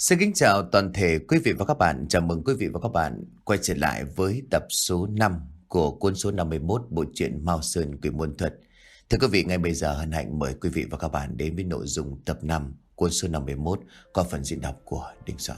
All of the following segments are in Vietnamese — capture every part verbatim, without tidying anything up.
Xin kính chào toàn thể quý vị và các bạn. Chào mừng quý vị và các bạn quay trở lại với tập số năm của cuốn số năm mươi mốt bộ truyện Mao Sơn Quỷ Môn Thuật. Thưa quý vị, ngay bây giờ hân hạnh mời quý vị và các bạn đến với nội dung tập năm cuốn số năm mươi mốt qua phần diễn đọc của Đình Soạn.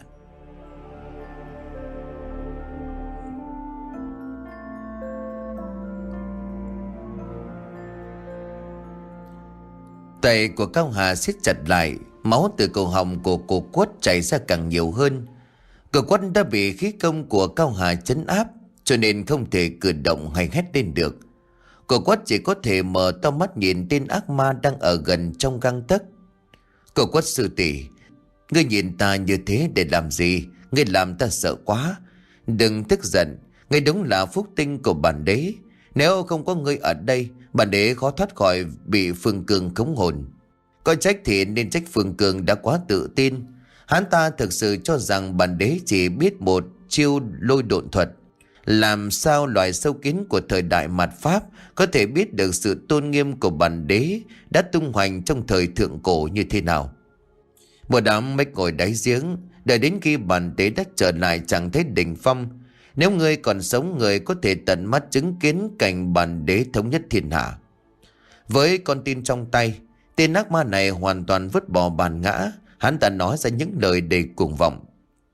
Tay của Cao Hà siết chặt lại, máu từ cổ họng của cô Quất chảy ra càng nhiều hơn. Cô Quất đã bị khí công của Cao Hà trấn áp, cho nên không thể cử động hay hét lên được. Cô Quất chỉ có thể mở to mắt nhìn tên ác ma đang ở gần trong gang tấc. Cô Quất sư tỷ, ngươi nhìn ta như thế để làm gì? Ngươi làm ta sợ quá. Đừng tức giận, ngươi đúng là phúc tinh của bản đế. Nếu không có ngươi ở đây, bản đế khó thoát khỏi bị Phương Cương khống hồn. Có trách thì nên trách Phương Cương đã quá tự tin. Hắn ta thực sự cho rằng bản đế chỉ biết một chiêu lôi độn thuật. Làm sao loài sâu kiến của thời đại mạt Pháp có thể biết được sự tôn nghiêm của bản đế đã tung hoành trong thời thượng cổ như thế nào? Một đám mếch ngồi đáy giếng, đợi đến khi bản đế đã trở lại chẳng thấy đỉnh phong. Nếu ngươi còn sống, người có thể tận mắt chứng kiến cảnh bản đế thống nhất thiên hạ. Với con tin trong tay, tên ác ma này hoàn toàn vứt bỏ bản ngã. Hắn ta nói ra những lời đầy cuồng vọng.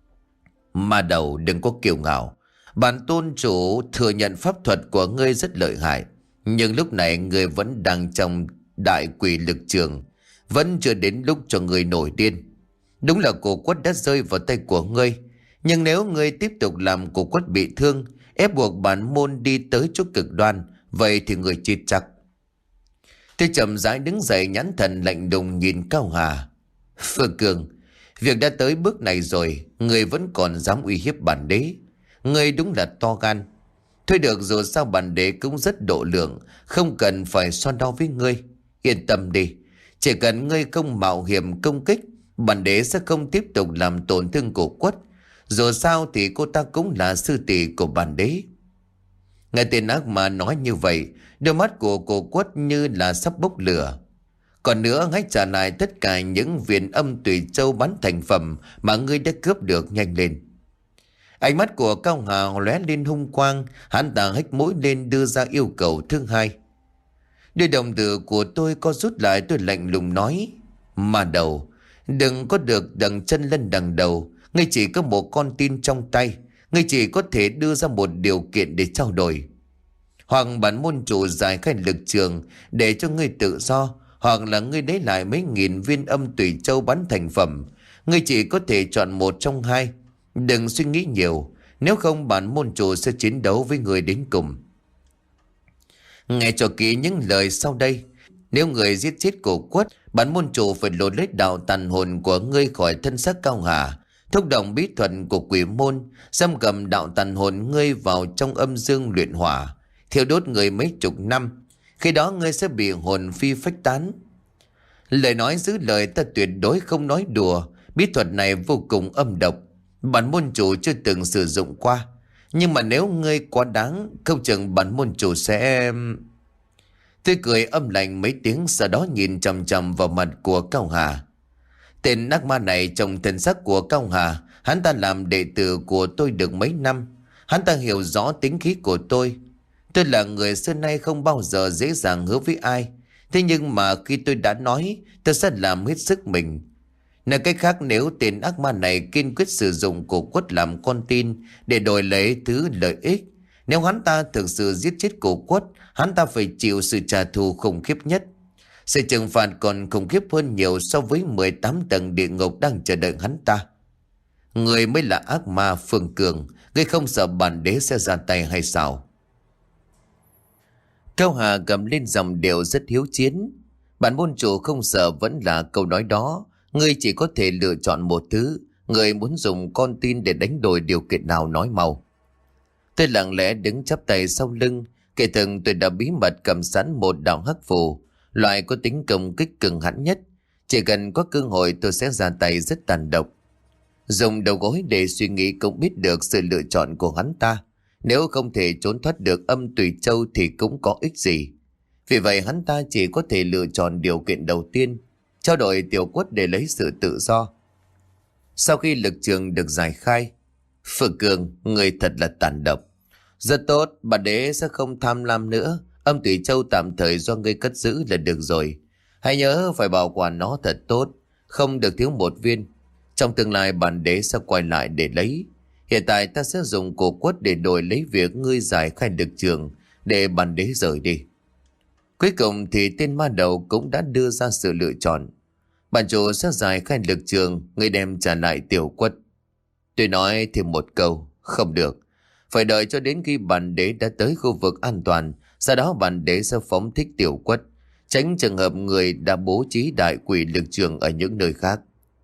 Ma đầu, đừng có kiêu ngạo. Bản tôn chủ thừa nhận pháp thuật của ngươi rất lợi hại, nhưng lúc này ngươi vẫn đang trong đại quỷ lực trường, vẫn chưa đến lúc cho ngươi nổi điên. Đúng là cổ Quất đã rơi vào tay của ngươi, nhưng nếu ngươi tiếp tục làm cổ Quất bị thương, ép buộc bản môn đi tới chỗ cực đoan, vậy thì ngươi chết chắc. Tôi chậm rãi đứng dậy, nhãn thần lạnh lùng nhìn Cao Hà. Phương Cường, việc đã tới bước này rồi, ngươi vẫn còn dám uy hiếp bản đế. Ngươi đúng là to gan. Thôi được, dù sao bản đế cũng rất độ lượng, không cần phải so đo với ngươi. Yên tâm đi, chỉ cần ngươi không mạo hiểm công kích, bản đế sẽ không tiếp tục làm tổn thương cổ Quất. Dù sao thì cô ta cũng là sư tỷ của bản đế. Nghe tên ác ma nói như vậy, đôi mắt của cổ Quất như là sắp bốc lửa. Còn nữa, hãy trả lại tất cả những viên âm tùy châu bán thành phẩm mà ngươi đã cướp được, nhanh lên. Ánh mắt của Cao Hà lóe lên hung quang, hắn ta hếch mũi lên đưa ra yêu cầu thứ hai. Đôi đồng tử của tôi co rút lại, tôi lạnh lùng nói. Mà đầu, đừng có được đằng chân lên đằng đầu. Ngươi chỉ có một con tin trong tay, ngươi chỉ có thể đưa ra một điều kiện để trao đổi. Hoặc bản môn chủ giải khai lực trường để cho ngươi tự do, hoặc là ngươi lấy lại mấy nghìn viên âm tùy châu bán thành phẩm. Ngươi chỉ có thể chọn một trong hai. Đừng suy nghĩ nhiều, nếu không bản môn chủ sẽ chiến đấu với người đến cùng. Nghe cho kỹ những lời sau đây. Nếu người giết chết cổ Quất, bản môn chủ phải lột lấy đạo tàn hồn của ngươi khỏi thân xác Cao Hà, thúc động bí thuật của quỷ môn, giam cầm đạo tàn hồn ngươi vào trong âm dương luyện hỏa, thiêu đốt người mấy chục năm. Khi đó ngươi sẽ bị hồn phi phách tán. Lời nói giữ lời, ta tuyệt đối không nói đùa. Bí thuật này vô cùng âm độc, bản môn chủ chưa từng sử dụng qua. Nhưng mà nếu ngươi quá đáng, không chừng bản môn chủ sẽ... Tôi cười âm lạnh mấy tiếng, sau đó nhìn chằm chằm vào mặt của Cao Hà. Tên ác ma này trong thân xác của Cao Hà, hắn ta làm đệ tử của tôi được mấy năm. Hắn ta hiểu rõ tính khí của tôi. Tôi là người xưa nay không bao giờ dễ dàng hứa với ai. Thế nhưng mà khi tôi đã nói, tôi sẽ làm hết sức mình. Nói cách khác, nếu tên ác ma này kiên quyết sử dụng cổ Quất làm con tin để đổi lấy thứ lợi ích, nếu hắn ta thực sự giết chết cổ Quất, hắn ta phải chịu sự trả thù khủng khiếp nhất. Sự trừng phạt còn khủng khiếp hơn nhiều so với mười tám tầng địa ngục đang chờ đợi hắn ta. Người mới là ác ma, Phương Cường. Ngươi không sợ bản đế sẽ ra tay hay sao? Cao Hà cầm lên dòng điệu rất hiếu chiến. Bản môn chủ không sợ vẫn là câu nói đó. Ngươi chỉ có thể lựa chọn một thứ. Ngươi muốn dùng con tin để đánh đổi điều kiện nào, nói mau. Tôi lặng lẽ đứng chắp tay sau lưng. Kể từng tôi đã bí mật cầm sẵn một đạo hắc phù, loại có tính công kích cường hãn nhất. Chỉ cần có cơ hội tôi sẽ ra tay rất tàn độc. Dùng đầu gối để suy nghĩ cũng biết được sự lựa chọn của hắn ta. Nếu không thể trốn thoát được âm tùy châu thì cũng có ích gì. Vì vậy hắn ta chỉ có thể lựa chọn điều kiện đầu tiên, trao đổi tiểu Quất để lấy sự tự do. Sau khi lực trường được giải khai, Phượng Cường, người thật là tàn độc. Rất tốt, bản đế sẽ không tham lam nữa. Âm Tùy Châu tạm thời do ngươi cất giữ là được rồi. Hãy nhớ phải bảo quản nó thật tốt, không được thiếu một viên. Trong tương lai bản đế sẽ quay lại để lấy. Hiện tại ta sẽ dùng cổ quất để đổi lấy việc ngươi giải khai lực trường, để bản đế rời đi. Cuối cùng thì tên ma đầu cũng đã đưa ra sự lựa chọn. Bản chủ sẽ giải khai lực trường, ngươi đem trả lại tiểu quất. Tôi nói thêm một câu, không được. Phải đợi cho đến khi bản đế đã tới khu vực an toàn, sau đó bản đế sẽ phóng thích tiểu quất, tránh trường hợp người đã bố trí đại quỷ lực trường ở những nơi khác.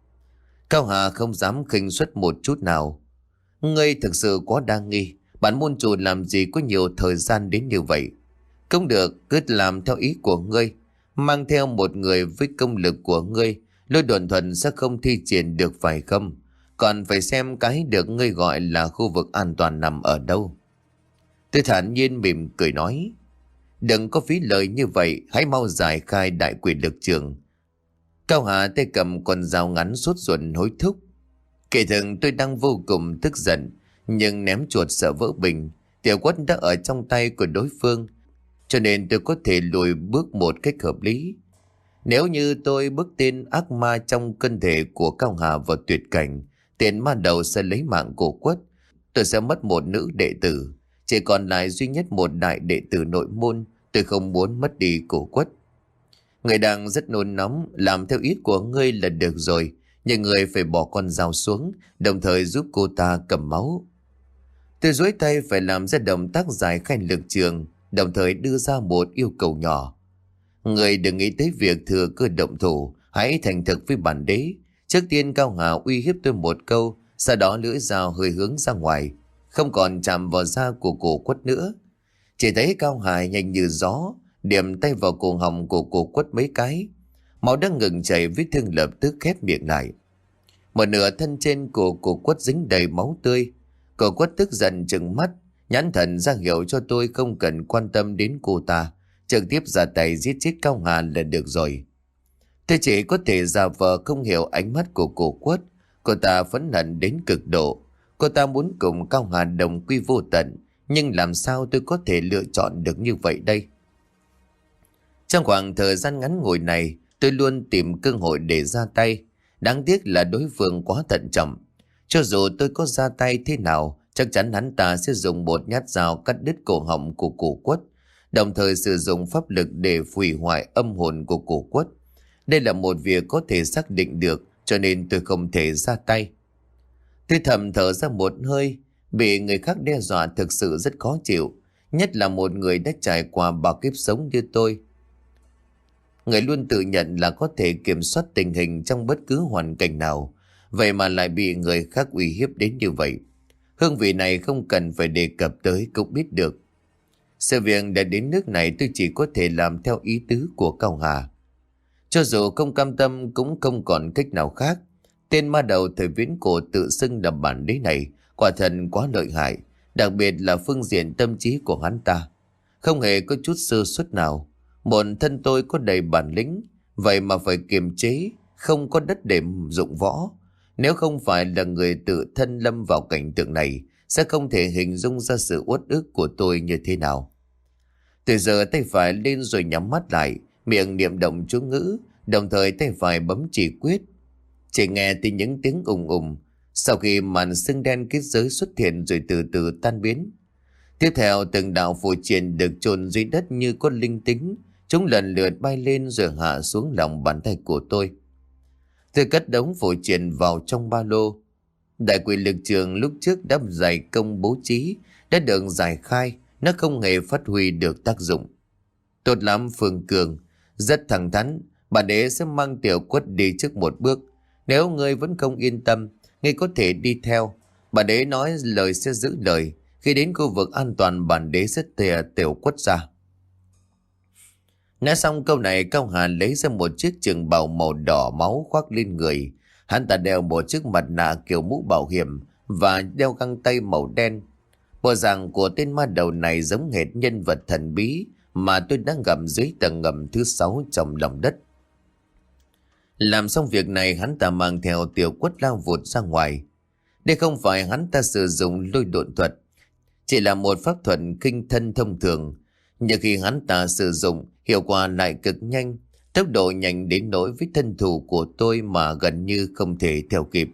Cao Hà không dám khinh suất một chút nào. Ngươi thực sự quá đa nghi, bản môn chủ làm gì có nhiều thời gian đến như vậy. Không được, cứ làm theo ý của ngươi. Mang theo một người với công lực của ngươi, Lôi Đồn Thuần sẽ không thi triển được phải không? Còn phải xem cái được ngươi gọi là khu vực an toàn nằm ở đâu. Tôi thản nhiên mỉm cười nói, đừng có phí lời như vậy, hãy mau giải khai đại quỷ lực trường. Cao Hà tay cầm con dao ngắn sốt ruột hối thúc. Kể thường tôi đang vô cùng tức giận, nhưng ném chuột sợ vỡ bình. Tiểu quất đã ở trong tay của đối phương, cho nên tôi có thể lùi bước một cách hợp lý. Nếu như tôi bước tên ác ma trong cơ thể của Cao Hà vào tuyệt cảnh, tiền ma đầu sẽ lấy mạng của quất. Tôi sẽ mất một nữ đệ tử, chỉ còn lại duy nhất một đại đệ tử nội môn. Tôi không muốn mất đi cổ quất. Người đang rất nôn nóng, làm theo ý của ngươi là được rồi, nhưng người phải bỏ con dao xuống, đồng thời giúp cô ta cầm máu. Tôi duỗi tay phải làm ra động tác giải khai lực trường, đồng thời đưa ra một yêu cầu nhỏ. Người đừng nghĩ tới việc thừa cơ động thủ, hãy thành thực với bản đế. Trước tiên Cao Hà uy hiếp tôi một câu, sau đó lưỡi dao hơi hướng ra ngoài, không còn chạm vào da của cổ quất nữa. Chỉ thấy Cao Hà nhanh như gió, điểm tay vào cổ họng của cổ quất mấy cái. Máu đang ngừng chảy, vết thương lập tức khép miệng lại. Một nửa thân trên của cổ quất dính đầy máu tươi. Cổ quất tức giận trừng mắt, nhãn thần ra hiệu cho tôi không cần quan tâm đến cô ta, trực tiếp ra tay giết chết Cao Hà là được rồi. Tôi chỉ có thể giả vờ không hiểu ánh mắt của cổ quất. Cô ta phẫn hận đến cực độ. Cô ta muốn cùng Cao Hà đồng quy vô tận, nhưng làm sao tôi có thể lựa chọn được như vậy đây? Trong khoảng thời gian ngắn ngủi này, tôi luôn tìm cơ hội để ra tay. Đáng tiếc là đối phương quá thận trọng. Cho dù tôi có ra tay thế nào, chắc chắn hắn ta sẽ dùng một nhát dao cắt đứt cổ họng của cổ quất, đồng thời sử dụng pháp lực để hủy hoại âm hồn của cổ quất. Đây là một việc có thể xác định được, cho nên tôi không thể ra tay. Tôi thầm thở ra một hơi. Bị người khác đe dọa thực sự rất khó chịu, nhất là một người đã trải qua bao kiếp sống như tôi. Người luôn tự nhận là có thể kiểm soát tình hình trong bất cứ hoàn cảnh nào, vậy mà lại bị người khác uy hiếp đến như vậy. Hương vị này không cần phải đề cập tới cũng biết được. Sự việc đã đến nước này, tôi chỉ có thể làm theo ý tứ của Cao Hà. Cho dù không cam tâm cũng không còn cách nào khác. Tên ma đầu thời viễn cổ tự xưng là bản đế này quả thật quá lợi hại, đặc biệt là phương diện tâm trí của hắn ta. Không hề có chút sơ suất nào. Một thân tôi có đầy bản lĩnh, vậy mà phải kiềm chế, không có đất để dụng võ. Nếu không phải là người tự thân lâm vào cảnh tượng này, sẽ không thể hình dung ra sự uất ức của tôi như thế nào. Từ giờ tay phải lên rồi nhắm mắt lại, miệng niệm động chú ngữ, đồng thời tay phải bấm chỉ quyết. Chỉ nghe từ những tiếng ùng ùng, sau khi màn sương đen kết giới xuất hiện rồi từ từ tan biến. Tiếp theo từng đạo phù triện được chôn dưới đất như có linh tính, chúng lần lượt bay lên rồi hạ xuống lòng bàn tay của tôi. Tôi cất đống phù triện vào trong ba lô. Đại quỷ lực trường lúc trước đã dày công bố trí đã được giải khai, nó không hề phát huy được tác dụng. Tốt lắm Phương Cường, rất thẳng thắn, bản đế sẽ mang tiểu quất đi trước một bước. Nếu ngươi vẫn không yên tâm, ngươi có thể đi theo. Bản đế nói lời sẽ giữ lời. Khi đến khu vực an toàn, bản đế sẽ thìa tiểu quất ra. Nói xong câu này, Cao Hà lấy ra một chiếc trường bào màu đỏ máu khoác lên người. Hắn ta đeo một chiếc mặt nạ kiểu mũ bảo hiểm và đeo găng tay màu đen. Bộ dạng của tên ma đầu này giống hệt nhân vật thần bí mà tôi đang gặp dưới tầng ngầm thứ sáu trong lòng đất. Làm xong việc này, hắn ta mang theo Tiểu Quất lao vụt ra ngoài. Đây không phải hắn ta sử dụng lôi độn thuật, chỉ là một pháp thuật kinh thân thông thường. Nhưng khi hắn ta sử dụng, hiệu quả lại cực nhanh, tốc độ nhanh đến nỗi với thân thủ của tôi mà gần như không thể theo kịp.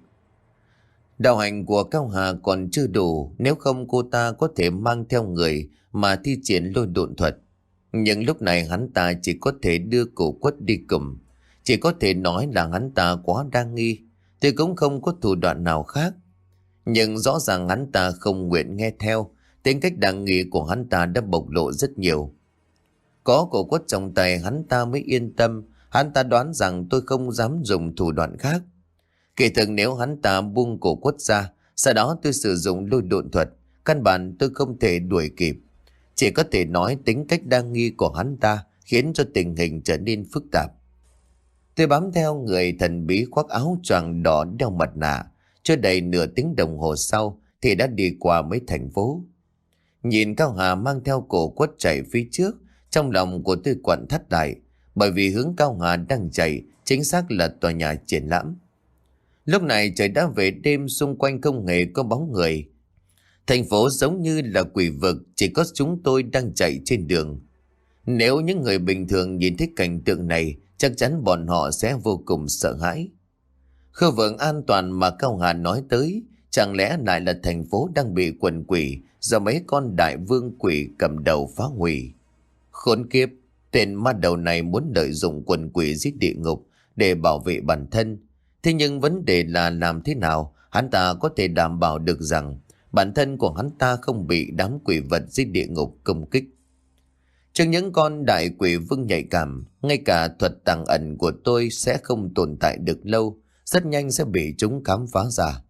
Đạo hành của Cao Hà còn chưa đủ, nếu không cô ta có thể mang theo người mà thi triển lôi độn thuật. Nhưng lúc này hắn ta chỉ có thể đưa Cổ Quất đi cùng. Chỉ có thể nói là hắn ta quá đa nghi, thì cũng không có thủ đoạn nào khác. Nhưng rõ ràng hắn ta không nguyện nghe theo, tính cách đa nghi của hắn ta đã bộc lộ rất nhiều. Có Cổ Quất trong tay hắn ta mới yên tâm, hắn ta đoán rằng tôi không dám dùng thủ đoạn khác. Kỳ thực nếu hắn ta buông Cổ Quất ra, sau đó tôi sử dụng lôi độn thuật, căn bản tôi không thể đuổi kịp. Chỉ có thể nói tính cách đa nghi của hắn ta khiến cho tình hình trở nên phức tạp. Tôi bám theo người thần bí khoác áo choàng đỏ đeo mặt nạ. Chưa đầy nửa tiếng đồng hồ sau thì đã đi qua mấy thành phố. Nhìn Cao Hà mang theo Cổ Quất chạy phía trước, trong lòng của tôi quặn thắt lại, bởi vì hướng Cao Hà đang chạy chính xác là tòa nhà triển lãm. Lúc này trời đã về đêm, xung quanh không hề có bóng người. Thành phố giống như là quỷ vực, chỉ có chúng tôi đang chạy trên đường. Nếu những người bình thường nhìn thấy cảnh tượng này, chắc chắn bọn họ sẽ vô cùng sợ hãi. Khu vực an toàn mà Cao Hà nói tới, chẳng lẽ lại là thành phố đang bị quần quỷ do mấy con đại vương quỷ cầm đầu phá hủy? Khốn kiếp, tên ma đầu này muốn lợi dụng quần quỷ giết địa ngục để bảo vệ bản thân. Thế nhưng vấn đề là làm thế nào hắn ta có thể đảm bảo được rằng bản thân của hắn ta không bị đám quỷ vật giết địa ngục công kích? Trước những con đại quỷ vương nhạy cảm, ngay cả thuật tàng ẩn của tôi sẽ không tồn tại được lâu, rất nhanh sẽ bị chúng khám phá ra.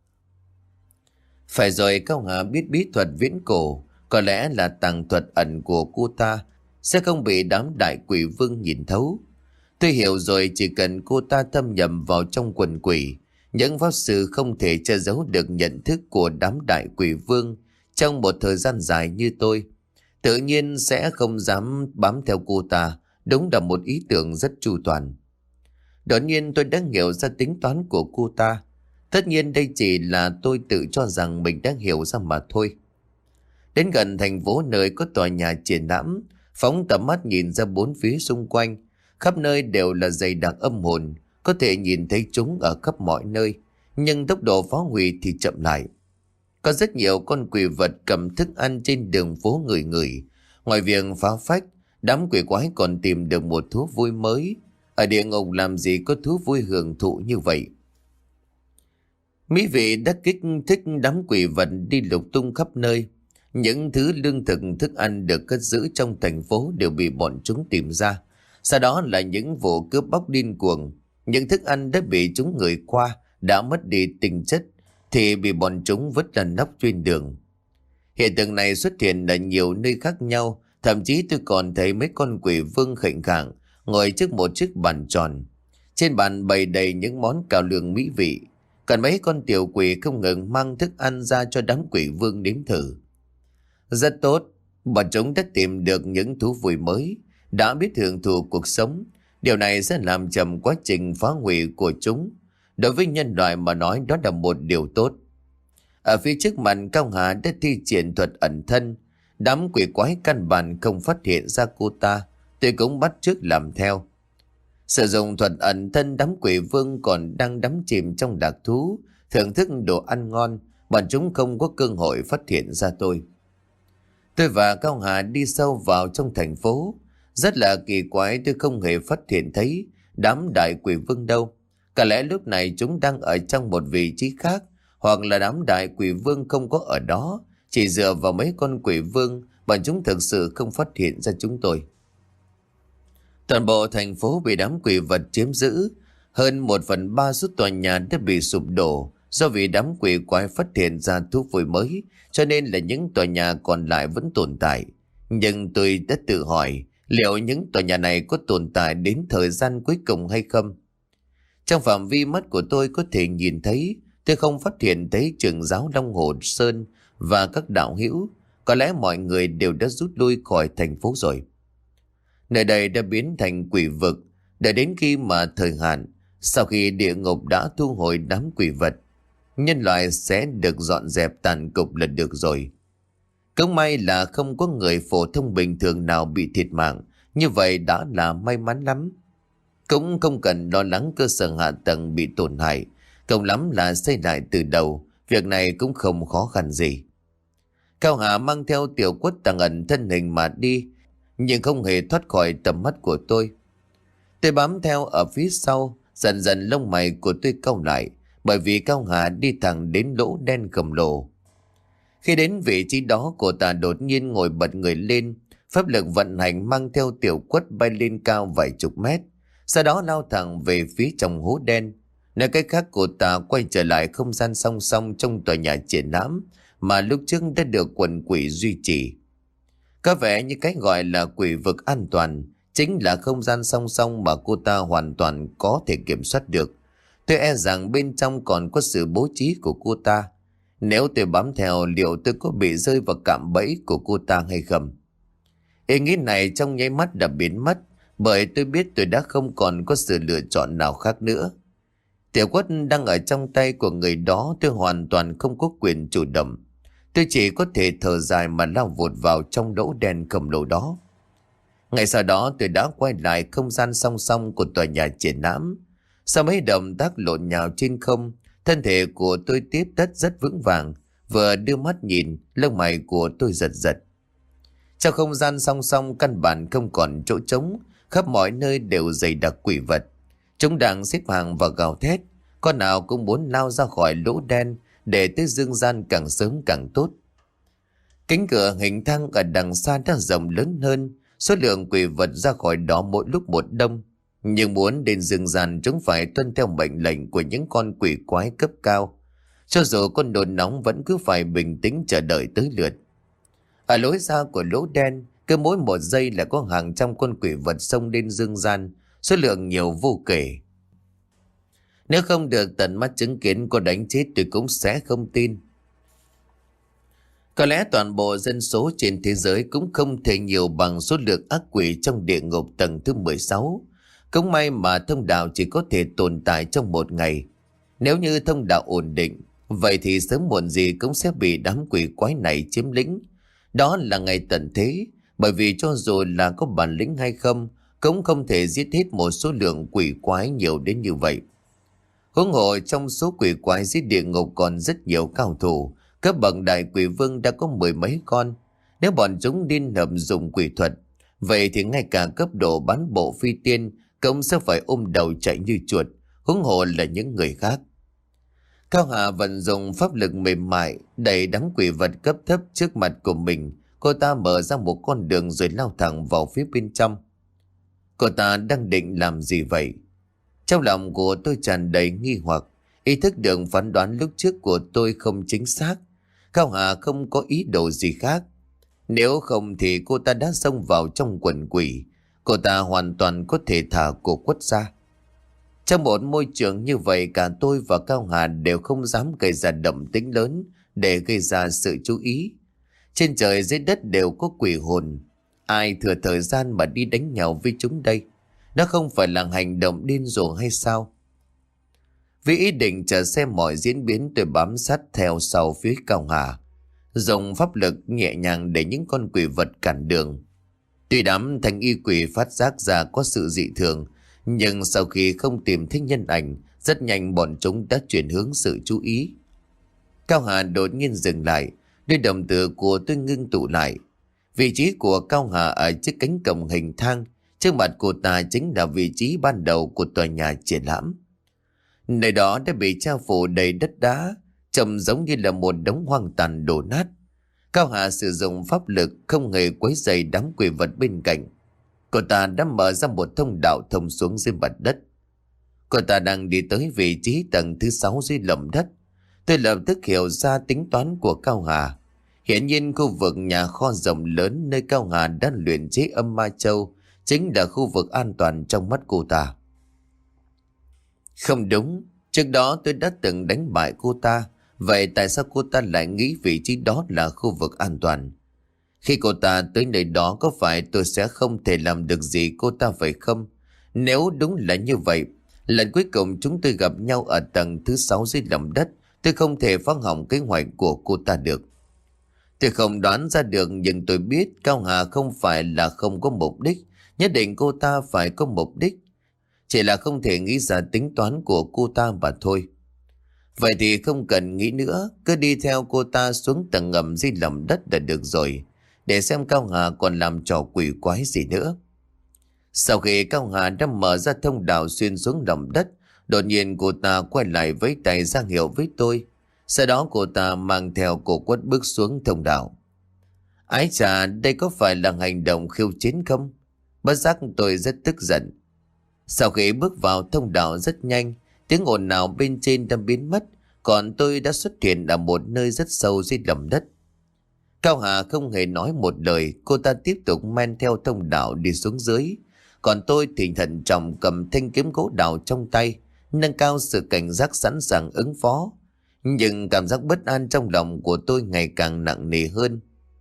Phải rồi, Cao Hà biết bí thuật viễn cổ, có lẽ là tàng thuật ẩn của cô ta sẽ không bị đám đại quỷ vương nhìn thấu. Tôi hiểu rồi, chỉ cần cô ta thâm nhập vào trong quần quỷ, những pháp sư không thể che giấu được nhận thức của đám đại quỷ vương trong một thời gian dài như tôi. Tự nhiên sẽ không dám bám theo cô ta. Đúng là một ý tưởng rất chu toàn. Đột nhiên tôi đã hiểu ra tính toán của cô ta. Tất nhiên đây chỉ là tôi tự cho rằng mình đã hiểu ra mà thôi. Đến gần thành phố nơi có tòa nhà triển lãm, phóng tầm mắt nhìn ra bốn phía xung quanh, khắp nơi đều là dày đặc âm hồn, có thể nhìn thấy chúng ở khắp mọi nơi, nhưng tốc độ phá hủy thì chậm lại. Có rất nhiều con quỷ vật cầm thức ăn trên đường phố người người. Ngoài việc phá phách, đám quỷ quái còn tìm được một thú vui mới. Ở địa ngục làm gì có thú vui hưởng thụ như vậy? Mỹ vị đã kích thích đám quỷ vật đi lục tung khắp nơi. Những thứ lương thực, thức ăn được cất giữ trong thành phố đều bị bọn chúng tìm ra. Sau đó là những vụ cướp bóc điên cuồng. Những thức ăn đã bị chúng người qua, đã mất đi tinh chất, thì bị bọn chúng vứt lên nóc trên đường. Hiện tượng này xuất hiện ở nhiều nơi khác nhau. Thậm chí tôi còn thấy mấy con quỷ vương khệnh khạng ngồi trước một chiếc bàn tròn. Trên bàn bày đầy những món cào lường mỹ vị. Còn mấy con tiểu quỷ không ngừng mang thức ăn ra cho đám quỷ vương nếm thử. Rất tốt, bọn chúng đã tìm được những thú vui mới, đã biết hưởng thụ cuộc sống. Điều này sẽ làm chậm quá trình phá hủy của chúng. Đối với nhân loại mà nói, đó là một điều tốt. Ở phía trước mặt, Cao Hà đã thi triển thuật ẩn thân. Đám quỷ quái căn bản không phát hiện ra cô ta. Tôi cũng bắt chước làm theo. Sử dụng thuật ẩn thân, đám quỷ vương còn đang đắm chìm trong lạc thú, thưởng thức đồ ăn ngon. Bọn chúng không có cơ hội phát hiện ra tôi. Tôi và Cao Hà đi sâu vào trong thành phố. Rất là kỳ quái, tôi không hề phát hiện thấy đám đại quỷ vương đâu. Có lẽ lúc này chúng đang ở trong một vị trí khác, hoặc là đám đại quỷ vương không có ở đó. Chỉ dựa vào mấy con quỷ vương, bọn chúng thực sự không phát hiện ra chúng tôi. Toàn bộ thành phố bị đám quỷ vật chiếm giữ. Hơn một phần ba số tòa nhà đã bị sụp đổ do vì đám quỷ quái phát hiện ra thú vui mới, cho nên là những tòa nhà còn lại vẫn tồn tại. Nhưng tôi đã tự hỏi liệu những tòa nhà này có tồn tại đến thời gian cuối cùng hay không. Trong phạm vi mắt của tôi có thể nhìn thấy, tôi không phát hiện thấy trường giáo Long Hồ Sơn và các đạo hữu. Có lẽ mọi người đều đã rút lui khỏi thành phố rồi. Nơi đây đã biến thành quỷ vực. Để đến khi mà thời hạn Sau khi địa ngục đã thu hồi đám quỷ vật, nhân loại sẽ được dọn dẹp tàn cục là được rồi. Cũng may là không có người phổ thông bình thường nào bị thiệt mạng, như vậy đã là may mắn lắm. Cũng không cần lo lắng cơ sở hạ tầng bị tổn hại, cộng lắm là xây lại từ đầu, việc này cũng không khó khăn gì. Cao Hà mang theo Tiểu Quất tàng ẩn thân hình mà đi, nhưng không hề thoát khỏi tầm mắt của tôi. Tôi bám theo ở phía sau, dần dần lông mày của tôi cau lại, bởi vì Cao Hà đi thẳng đến lỗ đen khổng lồ. Khi đến vị trí đó, cô ta đột nhiên ngồi bật người lên, pháp lực vận hành mang theo Tiểu Quất bay lên cao vài chục mét, sau đó lao thẳng về phía trong hố đen. Nói cách khác, cô ta quay trở lại không gian song song trong tòa nhà triển lãm mà lúc trước đã được quần quỷ duy trì. Có vẻ như cái gọi là quỷ vực an toàn chính là không gian song song mà cô ta hoàn toàn có thể kiểm soát được. Tôi e rằng bên trong còn có sự bố trí của cô ta. Nếu tôi bám theo, liệu tôi có bị rơi vào cạm bẫy của cô ta hay không? Ý nghĩ này trong nháy mắt đã biến mất, bởi tôi biết tôi đã không còn có sự lựa chọn nào khác nữa. Tiểu Quất đang ở trong tay của người đó, tôi hoàn toàn không có quyền chủ động. Tôi chỉ có thể thở dài mà lao vụt vào trong lỗ đen khổng lồ đó. Ngày sau đó tôi đã quay lại không gian song song của tòa nhà triển lãm. Sau mấy động tác lộn nhào trên không, thân thể của tôi tiếp đất rất vững vàng. Vừa đưa mắt nhìn, lông mày của tôi giật giật. Trong không gian song song căn bản không còn chỗ trống, khắp mọi nơi đều dày đặc quỷ vật. Chúng đang xếp hàng và gào thét, con nào cũng muốn lao ra khỏi lỗ đen để tới dương gian càng sớm càng tốt. Cánh cửa hình thang ở đằng xa đã rộng lớn hơn, số lượng quỷ vật ra khỏi đó mỗi lúc một đông. Nhưng muốn đến dương gian, chúng phải tuân theo mệnh lệnh của những con quỷ quái cấp cao. Cho dù con đồn nóng vẫn cứ phải bình tĩnh chờ đợi tới lượt. Ở lối ra của lỗ đen, cứ mỗi một giây là có hàng trăm con quỷ vật xông lên dương gian, số lượng nhiều vô kể. Nếu không được tận mắt chứng kiến cô đánh chết, tôi cũng sẽ không tin. Có lẽ toàn bộ dân số trên thế giới cũng không thể nhiều bằng số lượng ác quỷ trong địa ngục tầng thứ mười sáu. Cũng may mà thông đạo chỉ có thể tồn tại trong một ngày. Nếu như thông đạo ổn định, vậy thì sớm muộn gì cũng sẽ bị đám quỷ quái này chiếm lĩnh. Đó là ngày tận thế, bởi vì cho dù là có bản lĩnh hay không, cũng không thể giết hết một số lượng quỷ quái nhiều đến như vậy. Huống hồ trong số quỷ quái dưới địa ngục còn rất nhiều cao thủ, cấp bậc đại quỷ vương đã có mười mấy con. Nếu bọn chúng điên hợp dùng quỷ thuật, vậy thì ngay cả cấp độ bán bộ phi tiên cũng sẽ phải ôm đầu chạy như chuột, huống hồ là những người khác. Cao Hà vận dụng pháp lực mềm mại đẩy đám quỷ vật cấp thấp trước mặt của mình. Cô ta mở ra một con đường rồi lao thẳng vào phía bên trong. Cô ta đang định làm gì vậy? Trong lòng của tôi tràn đầy nghi hoặc. Ý thức được phán đoán lúc trước của tôi không chính xác. Cao Hà không có ý đồ gì khác. Nếu không thì cô ta đã xông vào trong quần quỷ. Cô ta hoàn toàn có thể thả cổ Quất ra. Trong một môi trường như vậy, cả tôi và Cao Hà đều không dám gây ra động tĩnh lớn để gây ra sự chú ý. Trên trời dưới đất đều có quỷ hồn. Ai thừa thời gian mà đi đánh nhau với chúng đây? Nó không phải là hành động điên rồ hay sao? Vì ý định chờ xem mọi diễn biến, tôi bám sát theo sau phía Cao Hà, dùng pháp lực nhẹ nhàng để những con quỷ vật cản đường. Tuy đám thanh y quỷ phát giác ra có sự dị thường, nhưng sau khi không tìm thấy nhân ảnh, rất nhanh bọn chúng đã chuyển hướng sự chú ý. Cao Hà đột nhiên dừng lại, đôi đồng tử của tôi ngưng tụ lại. Vị trí của Cao Hà ở chiếc cánh cổng hình thang, trước mặt cô ta chính là vị trí ban đầu của tòa nhà triển lãm. Nơi đó đã bị che phủ đầy đất đá, trông giống như là một đống hoang tàn đổ nát. Cao Hà sử dụng pháp lực không hề quấy rầy đám quỷ vật bên cạnh. Cô ta đã mở ra một thông đạo thông xuống dưới mặt đất. Cô ta đang đi tới vị trí tầng thứ sáu dưới lòng đất. Tôi lập tức hiểu ra tính toán của Cao Hà. Hiển nhiên khu vực nhà kho rộng lớn nơi Cao Hà đã luyện chế âm ma châu chính là khu vực an toàn trong mắt cô ta. Không đúng, trước đó tôi đã từng đánh bại cô ta. Vậy tại sao cô ta lại nghĩ vị trí đó là khu vực an toàn? Khi cô ta tới nơi đó, có phải tôi sẽ không thể làm được gì cô ta phải không? Nếu đúng là như vậy, Lần cuối cùng chúng tôi gặp nhau ở tầng thứ sáu dưới lòng đất. Tôi không thể phá hỏng kế hoạch của cô ta được. Tôi không đoán ra được, nhưng tôi biết Cao Hà không phải là không có mục đích. Nhất định cô ta phải có mục đích. Chỉ là không thể nghĩ ra tính toán của cô ta mà thôi. Vậy thì không cần nghĩ nữa, cứ đi theo cô ta xuống tầng ngầm dưới lòng đất là được rồi, để xem Cao Hà còn làm trò quỷ quái gì nữa. Sau khi Cao Hà đã mở ra thông đạo xuyên xuống lòng đất, đột nhiên cô ta quay lại với tay ra hiệu với tôi. Sau đó cô ta mang theo cổ quất bước xuống thông đạo. Ái chà, đây có phải là hành động khiêu chiến không? Bất giác tôi rất tức giận. Sau khi bước vào thông đạo rất nhanh, tiếng ồn nào bên trên đã biến mất, còn tôi đã xuất hiện ở một nơi rất sâu dưới lòng đất. Cao Hà không hề nói một lời, cô ta tiếp tục men theo thông đạo đi xuống dưới. Còn tôi thì thận trọng cầm thanh kiếm gỗ đào trong tay, nâng cao sự cảnh giác sẵn sàng ứng phó. Nhưng cảm giác bất an trong lòng của tôi ngày càng nặng nề hơn.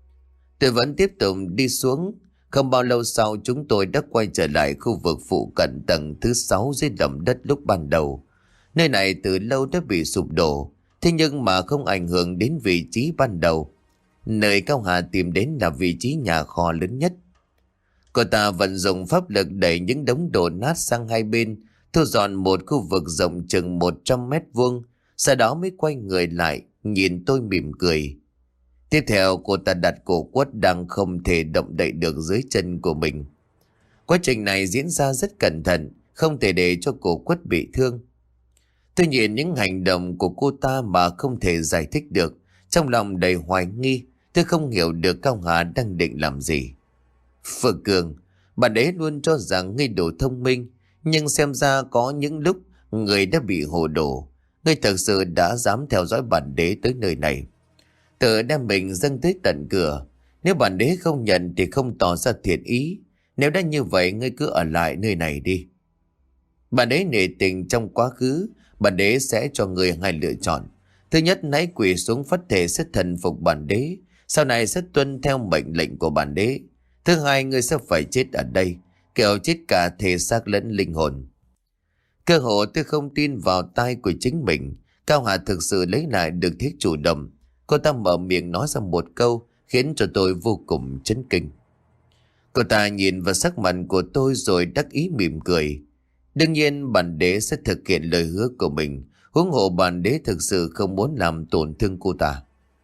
Tôi vẫn tiếp tục đi xuống. Không bao lâu sau chúng tôi đã quay trở lại khu vực phụ cận tầng thứ sáu dưới lòng đất lúc ban đầu. Nơi này từ lâu đã bị sụp đổ, thế nhưng mà không ảnh hưởng đến vị trí ban đầu. Nơi Cao Hà tìm đến là vị trí nhà kho lớn nhất. Cô ta vận dụng pháp lực đẩy những đống đổ nát sang hai bên, thu dọn một khu vực rộng chừng một trăm mét vuông, sau đó mới quay người lại, nhìn tôi mỉm cười. Tiếp theo cô ta đặt cổ quất đang không thể động đậy được dưới chân của mình. Quá trình này diễn ra rất cẩn thận, không thể để cho cổ quất bị thương. Tôi nhìn những hành động của cô ta mà không thể giải thích được, trong lòng đầy hoài nghi. Tôi không hiểu được Cao Hà đang định làm gì. Phượng Cường, bạn ấy luôn cho rằng ngươi đủ thông minh, nhưng xem ra có những lúc người đã bị hồ đồ. Ngươi thật sự đã dám theo dõi bản đế tới nơi này, tự đem mình dâng tới tận cửa. Nếu bản đế không nhận thì không tỏ ra thiện ý. Nếu đã như vậy, ngươi cứ ở lại nơi này đi. Bản đế nể tình trong quá khứ, bản đế sẽ cho người hai lựa chọn. Thứ nhất, hãy quỳ xuống phát thể sẽ thần phục bản đế, sau này sẽ tuân theo mệnh lệnh của bản đế. Thứ hai, ngươi sẽ phải chết ở đây, kiểu chết cả thể xác lẫn linh hồn. Cơ hội tôi không tin vào tai của chính mình. Cao Hà thực sự lấy lại được thế chủ động. Cô ta mở miệng nói ra một câu khiến cho tôi vô cùng chấn kinh. Cô ta nhìn vào sắc mặt của tôi rồi đắc ý mỉm cười. Đương nhiên bản đế sẽ thực hiện lời hứa của mình. Huống hộ bản đế thực sự không muốn làm tổn thương cô ta.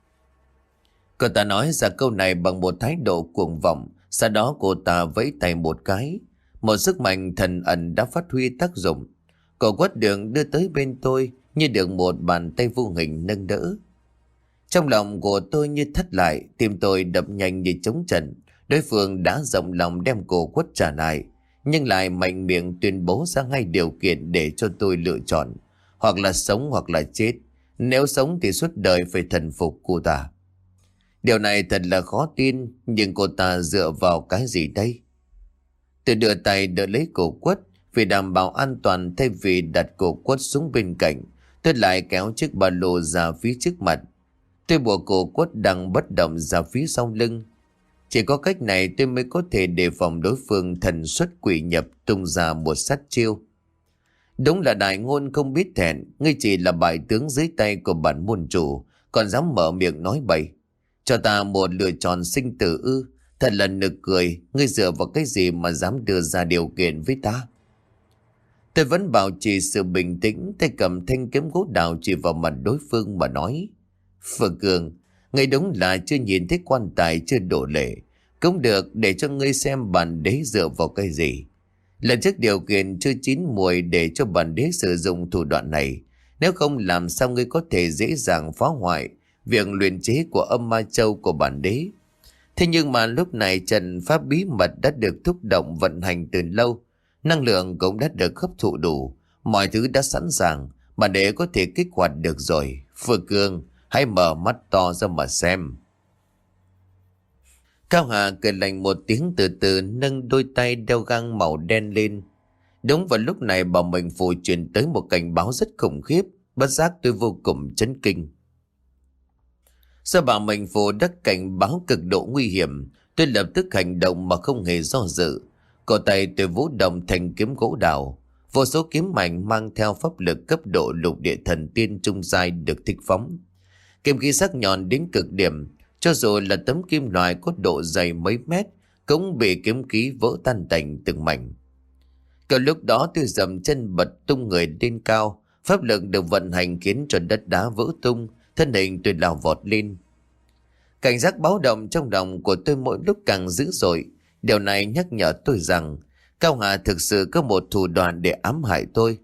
Cô ta nói ra câu này bằng một thái độ cuồng vọng. Sau đó cô ta vẫy tay một cái. Một sức mạnh thần ẩn đã phát huy tác dụng. Cổ quất đường đưa tới bên tôi như được một bàn tay vô hình nâng đỡ. Trong lòng của tôi như thắt lại, tim tôi đập nhanh như trống trận. Đối phương đã rộng lòng đem cổ quất trả lại, nhưng lại mạnh miệng tuyên bố ra hai điều kiện để cho tôi lựa chọn, hoặc là sống hoặc là chết. Nếu sống thì suốt đời phải thần phục cô ta. Điều này thật là khó tin, nhưng cô ta dựa vào cái gì đây? Tôi đưa tay đỡ lấy cổ quất, vì đảm bảo an toàn thay vì đặt cổ quất xuống bên cạnh, tôi lại kéo chiếc ba lô ra phía trước mặt. Tôi buộc cổ quất đang bất động ra phía sau lưng. Chỉ có cách này tôi mới có thể đề phòng đối phương thần xuất quỷ nhập tung ra một sát chiêu. Đúng là đại ngôn không biết thẹn, ngươi chỉ là bại tướng dưới tay của bản môn chủ, còn dám mở miệng nói bậy. Cho ta một lựa chọn sinh tử ư? Thật là nực cười, ngươi dựa vào cái gì mà dám đưa ra điều kiện với ta? Tôi vẫn bảo trì sự bình tĩnh, tay cầm thanh kiếm gỗ đào chỉ vào mặt đối phương mà nói. Phượng Cường, ngươi đúng là chưa nhìn thấy quan tài chưa đổ lệ. Cũng được, để cho ngươi xem bản đế dựa vào cái gì. Lần trước điều kiện chưa chín mùi để cho bản đế sử dụng thủ đoạn này. Nếu không làm sao ngươi có thể dễ dàng phá hoại việc luyện chế của âm ma châu của bản đế. Thế nhưng mà lúc này trận pháp bí mật đã được thúc động vận hành từ lâu. Năng lượng cũng đã được hấp thụ đủ. Mọi thứ đã sẵn sàng. Bản đế có thể kích hoạt được rồi. Phượng Cường, hãy mở mắt to ra mà xem. Cao Hà cười lạnh một tiếng, từ từ nâng đôi tay đeo găng màu đen lên. Đúng vào lúc này Bảo Mệnh Phù truyền tới một cảnh báo rất khủng khiếp. Bất giác tôi vô cùng chấn kinh. Sau Bảo Mệnh Phù đã cảnh báo cực độ nguy hiểm, tôi lập tức hành động mà không hề do dự. Cổ tay tôi vũ động thành kiếm gỗ đào. Vô số kiếm mạnh mang theo pháp lực cấp độ lục địa thần tiên trung giai được thích phóng. Kiếm khí sắc nhọn đến cực điểm, cho dù là tấm kim loại có độ dày mấy mét cũng bị kiếm khí vỡ tan tành từng mảnh. Cả lúc đó tôi dầm chân bật tung người lên cao, pháp lực được vận hành khiến cho đất đá vỡ tung, thân hình tôi lao vọt lên. Cảnh giác báo động trong lòng của tôi mỗi lúc càng dữ dội. Điều này nhắc nhở tôi rằng Cao Hà thực sự có một thủ đoạn để ám hại tôi.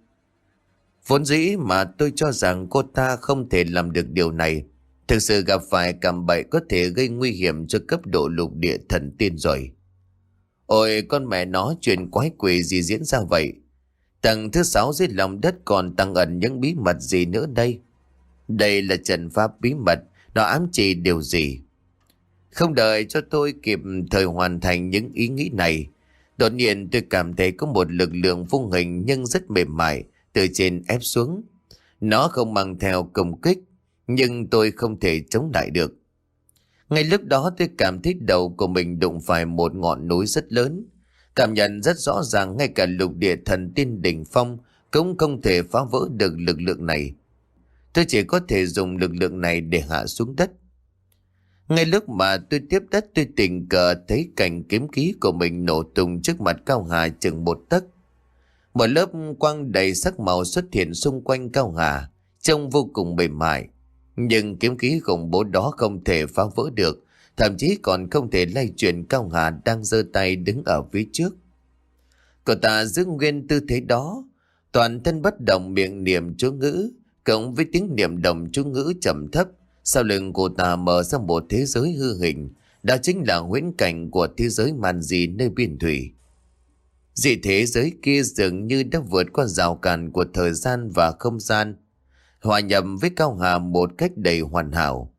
Vốn dĩ mà tôi cho rằng cô ta không thể làm được điều này. Thực sự gặp phải cạm bẫy có thể gây nguy hiểm cho cấp độ lục địa thần tiên rồi. Ôi con mẹ nó, chuyện quái quỷ gì diễn ra vậy? Tầng thứ sáu dưới lòng đất còn tàng ẩn những bí mật gì nữa đây? Đây là trận pháp bí mật, nó ám chỉ điều gì? Không đợi cho tôi kịp thời hoàn thành những ý nghĩ này, đột nhiên tôi cảm thấy có một lực lượng vô hình nhưng rất mềm mại từ trên ép xuống. Nó không mang theo công kích, nhưng tôi không thể chống lại được. Ngay lúc đó tôi cảm thấy đầu của mình đụng phải một ngọn núi rất lớn. Cảm nhận rất rõ ràng ngay cả lục địa thần tiên đỉnh phong cũng không thể phá vỡ được lực lượng này. Tôi chỉ có thể dùng lực lượng này để hạ xuống đất. Ngay lúc mà tôi tiếp đất, tôi tình cờ thấy cảnh kiếm khí của mình nổ tung trước mặt Cao Hà chừng một tấc. Một lớp quang đầy sắc màu xuất hiện xung quanh Cao Hà, trông vô cùng mềm mại. Nhưng kiếm khí khủng bố đó không thể phá vỡ được, thậm chí còn không thể lay chuyển Cao Hà đang giơ tay đứng ở phía trước. Cậu ta giữ nguyên tư thế đó, toàn thân bất động, miệng niệm chú ngữ, cộng với tiếng niệm đồng chú ngữ trầm thấp. Sau lưng cô ta mở ra một thế giới hư hình, đó chính là huyễn cảnh của thế giới màn dị nơi biên thủy. Dị thế giới kia dường như đã vượt qua rào cản của thời gian và không gian, hòa nhập với Cao Hà một cách đầy hoàn hảo.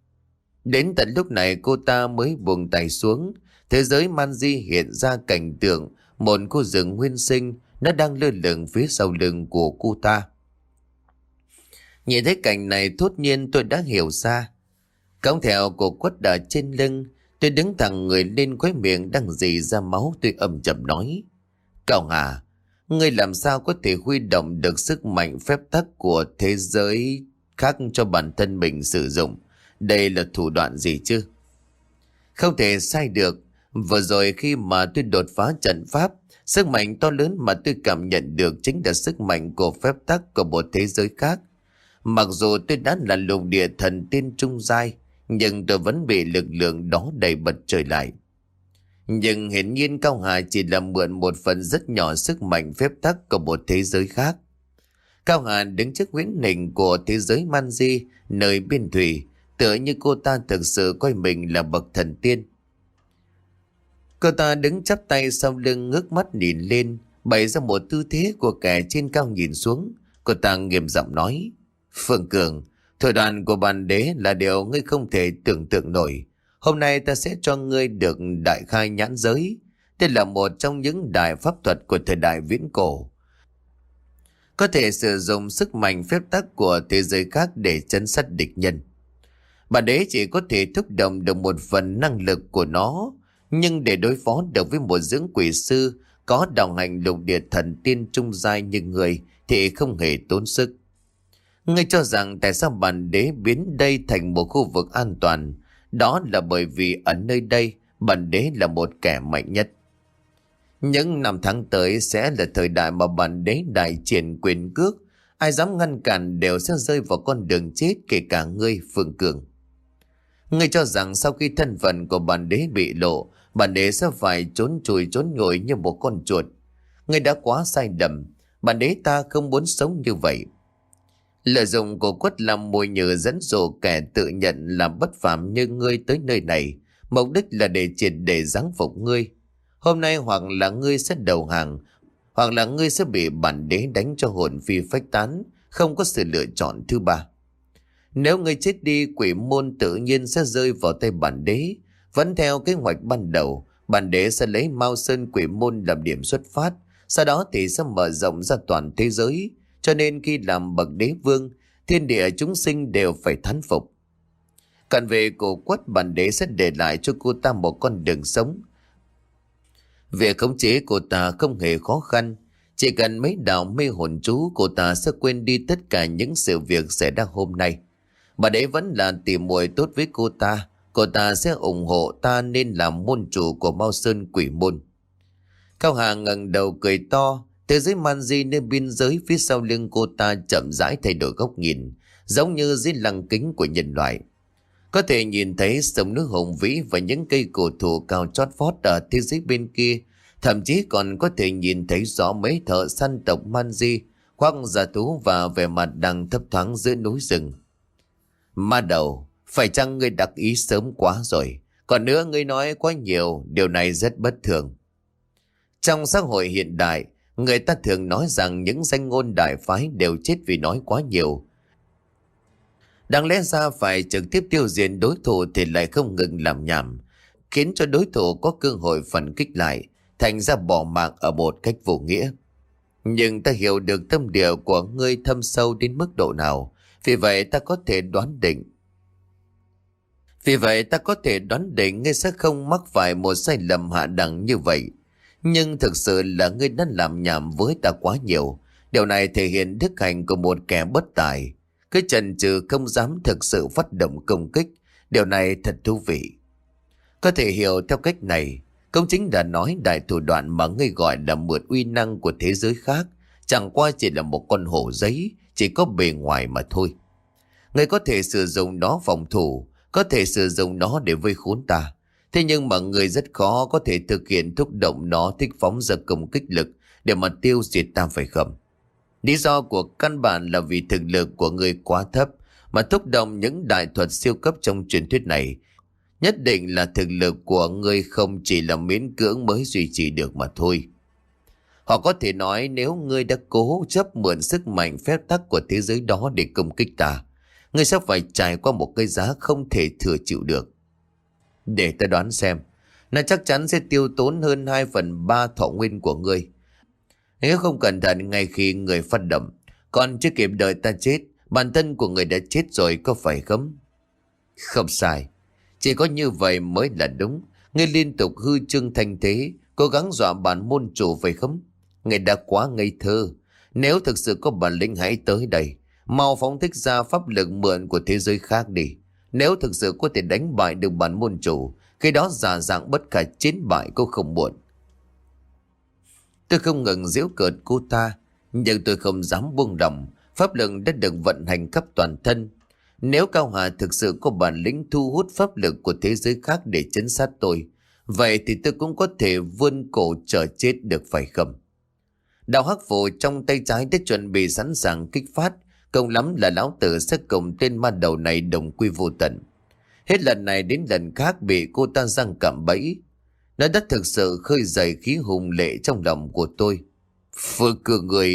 Đến tận lúc này cô ta mới buông tay xuống, thế giới man di hiện ra cảnh tượng một khu rừng nguyên sinh, nó đang lơ lửng phía sau lưng của cô ta. Nhìn thấy cảnh này thốt nhiên tôi đã hiểu ra. Cõng theo cổ quất ở trên lưng, tôi đứng thẳng người lên, khóe miệng đang rỉ ra máu, tôi ầm chậm nói: Cao Hà, ngươi làm sao có thể huy động được sức mạnh phép tắc của thế giới khác cho bản thân mình sử dụng? Đây là thủ đoạn gì chứ? Không thể sai được. Vừa rồi khi mà tôi đột phá trận pháp, sức mạnh to lớn mà tôi cảm nhận được chính là sức mạnh của phép tắc của một thế giới khác. Mặc dù tôi đã là lục địa thần tiên trung giai, nhưng tôi vẫn bị lực lượng đó đẩy bật trở lại. Nhưng hiển nhiên Cao Hà chỉ là mượn một phần rất nhỏ sức mạnh phép tắc của một thế giới khác. Cao Hà đứng trước huyễn hình của thế giới man di nơi biên thủy, tựa như cô ta thực sự coi mình là bậc thần tiên. Cô ta đứng chắp tay sau lưng, ngước mắt nhìn lên, bày ra một tư thế của kẻ trên cao nhìn xuống. Cô ta nghiêm giọng nói: Phương Cường, thủ đoạn của bản đế là điều ngươi không thể tưởng tượng nổi. Hôm nay ta sẽ cho ngươi được đại khai nhãn giới. Đây là một trong những đại pháp thuật của thời đại viễn cổ, có thể sử dụng sức mạnh phép tắc của thế giới khác để trấn sát địch nhân. Bản đế chỉ có thể thúc động được một phần năng lực của nó, nhưng để đối phó được với một dưỡng quỷ sư có đồng hành lục địa thần tiên trung giai như người thì không hề tốn sức. Ngươi cho rằng tại sao bản đế biến đây thành một khu vực an toàn? Đó là bởi vì ở nơi đây bản đế là một kẻ mạnh nhất. Những năm tháng tới sẽ là thời đại mà bản đế đại triển quyền cước, ai dám ngăn cản đều sẽ rơi vào con đường chết, kể cả ngươi, Phương Cường. Ngươi cho rằng sau khi thân phận của bản đế bị lộ, bản đế sẽ phải trốn chui trốn nhồi như một con chuột. Ngươi đã quá sai lầm, bản đế ta không muốn sống như vậy. Lợi dụng của quất làm mồi nhử dẫn dụ kẻ tự nhận là bất phàm như ngươi tới nơi này, mục đích là để triệt để giáng phục ngươi. Hôm nay hoặc là ngươi sẽ đầu hàng, hoặc là ngươi sẽ bị bản đế đánh cho hồn phi phách tán, không có sự lựa chọn thứ ba. Nếu ngươi chết đi, quỷ môn tự nhiên sẽ rơi vào tay bản đế. Vẫn theo kế hoạch ban đầu, bản đế sẽ lấy Mao Sơn quỷ môn làm điểm xuất phát, sau đó thì sẽ mở rộng ra toàn thế giới. Cho nên khi làm bậc đế vương, thiên địa chúng sinh đều phải thán phục. Còn về cổ quất, bản đế sẽ để lại cho cô ta một con đường sống. Việc khống chế cô ta không hề khó khăn, Chỉ cần mấy đạo mê hồn chú, cô ta sẽ quên đi tất cả những sự việc xảy ra hôm nay. Bà đấy vẫn là tỉ muội tốt với cô ta. Cô ta sẽ ủng hộ ta nên làm môn chủ của Mao Sơn Quỷ Môn. Cao Hà ngẩng đầu cười to. Thế giới man di nơi biên giới phía sau lưng cô ta chậm rãi thay đổi góc nhìn, giống như dưới lăng kính của nhân loại. Có thể nhìn thấy sông nước hùng vĩ và những cây cổ thụ cao chót vót ở thế giới bên kia. Thậm chí còn có thể nhìn thấy rõ mấy thợ săn tộc man di khoác giả thú và vẻ mặt đang thấp thoáng giữa núi rừng. Ma đầu, phải chăng ngươi đặc ý sớm quá rồi? Còn nữa, ngươi nói quá nhiều, điều này rất bất thường. Trong xã hội hiện đại, người ta thường nói rằng những danh ngôn đại phái đều chết vì nói quá nhiều. Đáng lẽ ra phải trực tiếp tiêu diệt đối thủ thì lại không ngừng làm nhảm, khiến cho đối thủ có cơ hội phản kích lại, thành ra bỏ mạng ở một cách vô nghĩa. Nhưng ta hiểu được tâm địa của ngươi thâm sâu đến mức độ nào, vì vậy ta có thể đoán định. Vì vậy ta có thể đoán định ngươi sẽ không mắc phải một sai lầm hạ đẳng như vậy. Nhưng thực sự là ngươi đã làm nhảm với ta quá nhiều. Điều này thể hiện đức hạnh của một kẻ bất tài. Cứ chần chừ không dám thực sự phát động công kích. Điều này thật thú vị. Có thể hiểu theo cách này, cũng chính là nói đại thủ đoạn mà ngươi gọi là mượn uy năng của thế giới khác chẳng qua chỉ là một con hổ giấy, chỉ có bề ngoài mà thôi. Ngươi có thể sử dụng nó phòng thủ, có thể sử dụng nó để vây khốn ta. Thế nhưng mà người rất khó có thể thực hiện thúc động nó thích phóng ra công kích lực để mà tiêu diệt ta, phải không? Lý do của căn bản là vì thực lực của người quá thấp, mà thúc động những đại thuật siêu cấp trong truyền thuyết này nhất định là thực lực của người không chỉ là miễn cưỡng mới duy trì được mà thôi. Họ có thể nói nếu ngươi đã cố chấp mượn sức mạnh phép tắc của thế giới đó để công kích ta, ngươi sẽ phải trải qua một cái giá không thể thừa chịu được. Để ta đoán xem, nó chắc chắn sẽ tiêu tốn hơn hai phần ba thọ nguyên của ngươi. Nếu không cẩn thận ngay khi người phát động, còn chưa kịp đợi ta chết, bản thân của người đã chết rồi, có phải không? Không sai, chỉ có như vậy mới là đúng. Ngươi liên tục hư trương thanh thế, cố gắng dọa bản môn chủ, phải không? Ngươi đã quá ngây thơ. Nếu thực sự có bản lĩnh hãy tới đây, mau phóng thích ra pháp lực mượn của thế giới khác đi. Nếu thực sự có thể đánh bại được bản môn chủ, khi đó giả dạng bất khả chiến bại cũng không muộn. Tôi không ngừng giễu cợt cô ta, nhưng tôi không dám buông lỏng. Pháp lực đã được vận hành khắp toàn thân. Nếu Cao Hà thực sự có bản lĩnh thu hút pháp lực của thế giới khác để chấn sát tôi, vậy thì tôi cũng có thể vươn cổ chờ chết được, phải không? Đạo hắc phổ trong tay trái đã chuẩn bị sẵn sàng kích phát. Công lắm là lão tử sẽ cùng tên ma đầu này đồng quy vô tận. Hết lần này đến lần khác bị cô ta giăng cạm bẫy. Nó đã thực sự khơi dậy khí hùng lệ trong lòng của tôi. Phương Cương người...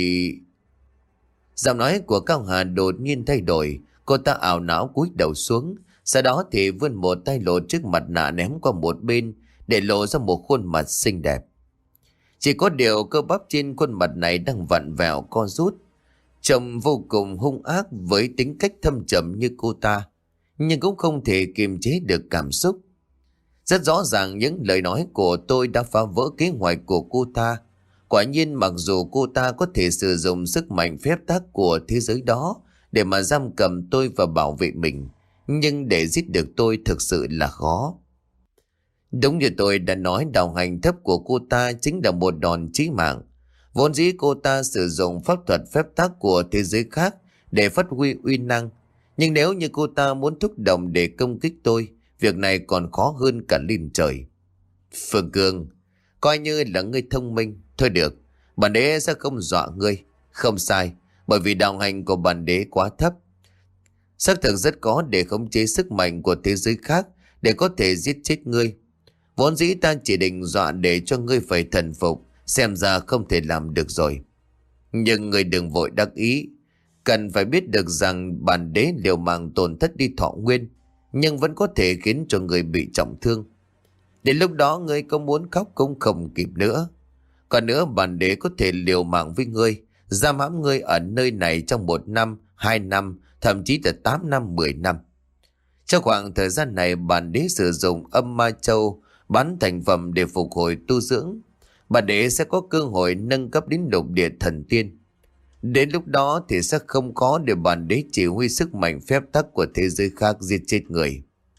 Giọng nói của Cao Hà đột nhiên thay đổi. Cô ta ảo não cúi đầu xuống. Sau đó thì vươn một tay lộ trước mặt nạ ném qua một bên, để lộ ra một khuôn mặt xinh đẹp. Chỉ có điều cơ bắp trên khuôn mặt này đang vặn vẹo co rút, trông vô cùng hung ác với tính cách thâm trầm như cô ta, nhưng cũng không thể kiềm chế được cảm xúc. Rất rõ ràng những lời nói của tôi đã phá vỡ kế hoạch của cô ta. Quả nhiên mặc dù cô ta có thể sử dụng sức mạnh phép tắc của thế giới đó để mà giam cầm tôi và bảo vệ mình, nhưng để giết được tôi thực sự là khó. Đúng như tôi đã nói, đạo hành thấp của cô ta chính là một đòn chí mạng. Vốn dĩ cô ta sử dụng pháp thuật phép tắc của thế giới khác để phát huy uy năng. Nhưng nếu như cô ta muốn thúc động để công kích tôi, việc này còn khó hơn cả lên trời. Phương Cương, coi như là ngươi thông minh. Thôi được, bản đế sẽ không dọa ngươi. Không sai, bởi vì đạo hành của bản đế quá thấp. Xác thực rất khó để khống chế sức mạnh của thế giới khác để có thể giết chết ngươi. Vốn dĩ ta chỉ định dọa để cho ngươi phải thần phục, xem ra không thể làm được rồi. Nhưng ngươi đừng vội đắc ý. Cần phải biết được rằng bản đế liều mạng tổn thất đi thọ nguyên, nhưng vẫn có thể khiến cho người bị trọng thương. Đến lúc đó ngươi có muốn khóc cũng không kịp nữa. Còn nữa, bản đế có thể liều mạng với ngươi, giam hãm ngươi ở nơi này trong một năm, hai năm, thậm chí là tám năm, mười năm. Trong khoảng thời gian này, bản đế sử dụng âm ma châu bán thành phẩm để phục hồi tu dưỡng. bà đế sẽ có cơ hội nâng cấp đến lục địa thần tiên. Đến lúc đó thì sẽ không có để bản đế chỉ huy sức mạnh phép tắc của thế giới khác giết chết người.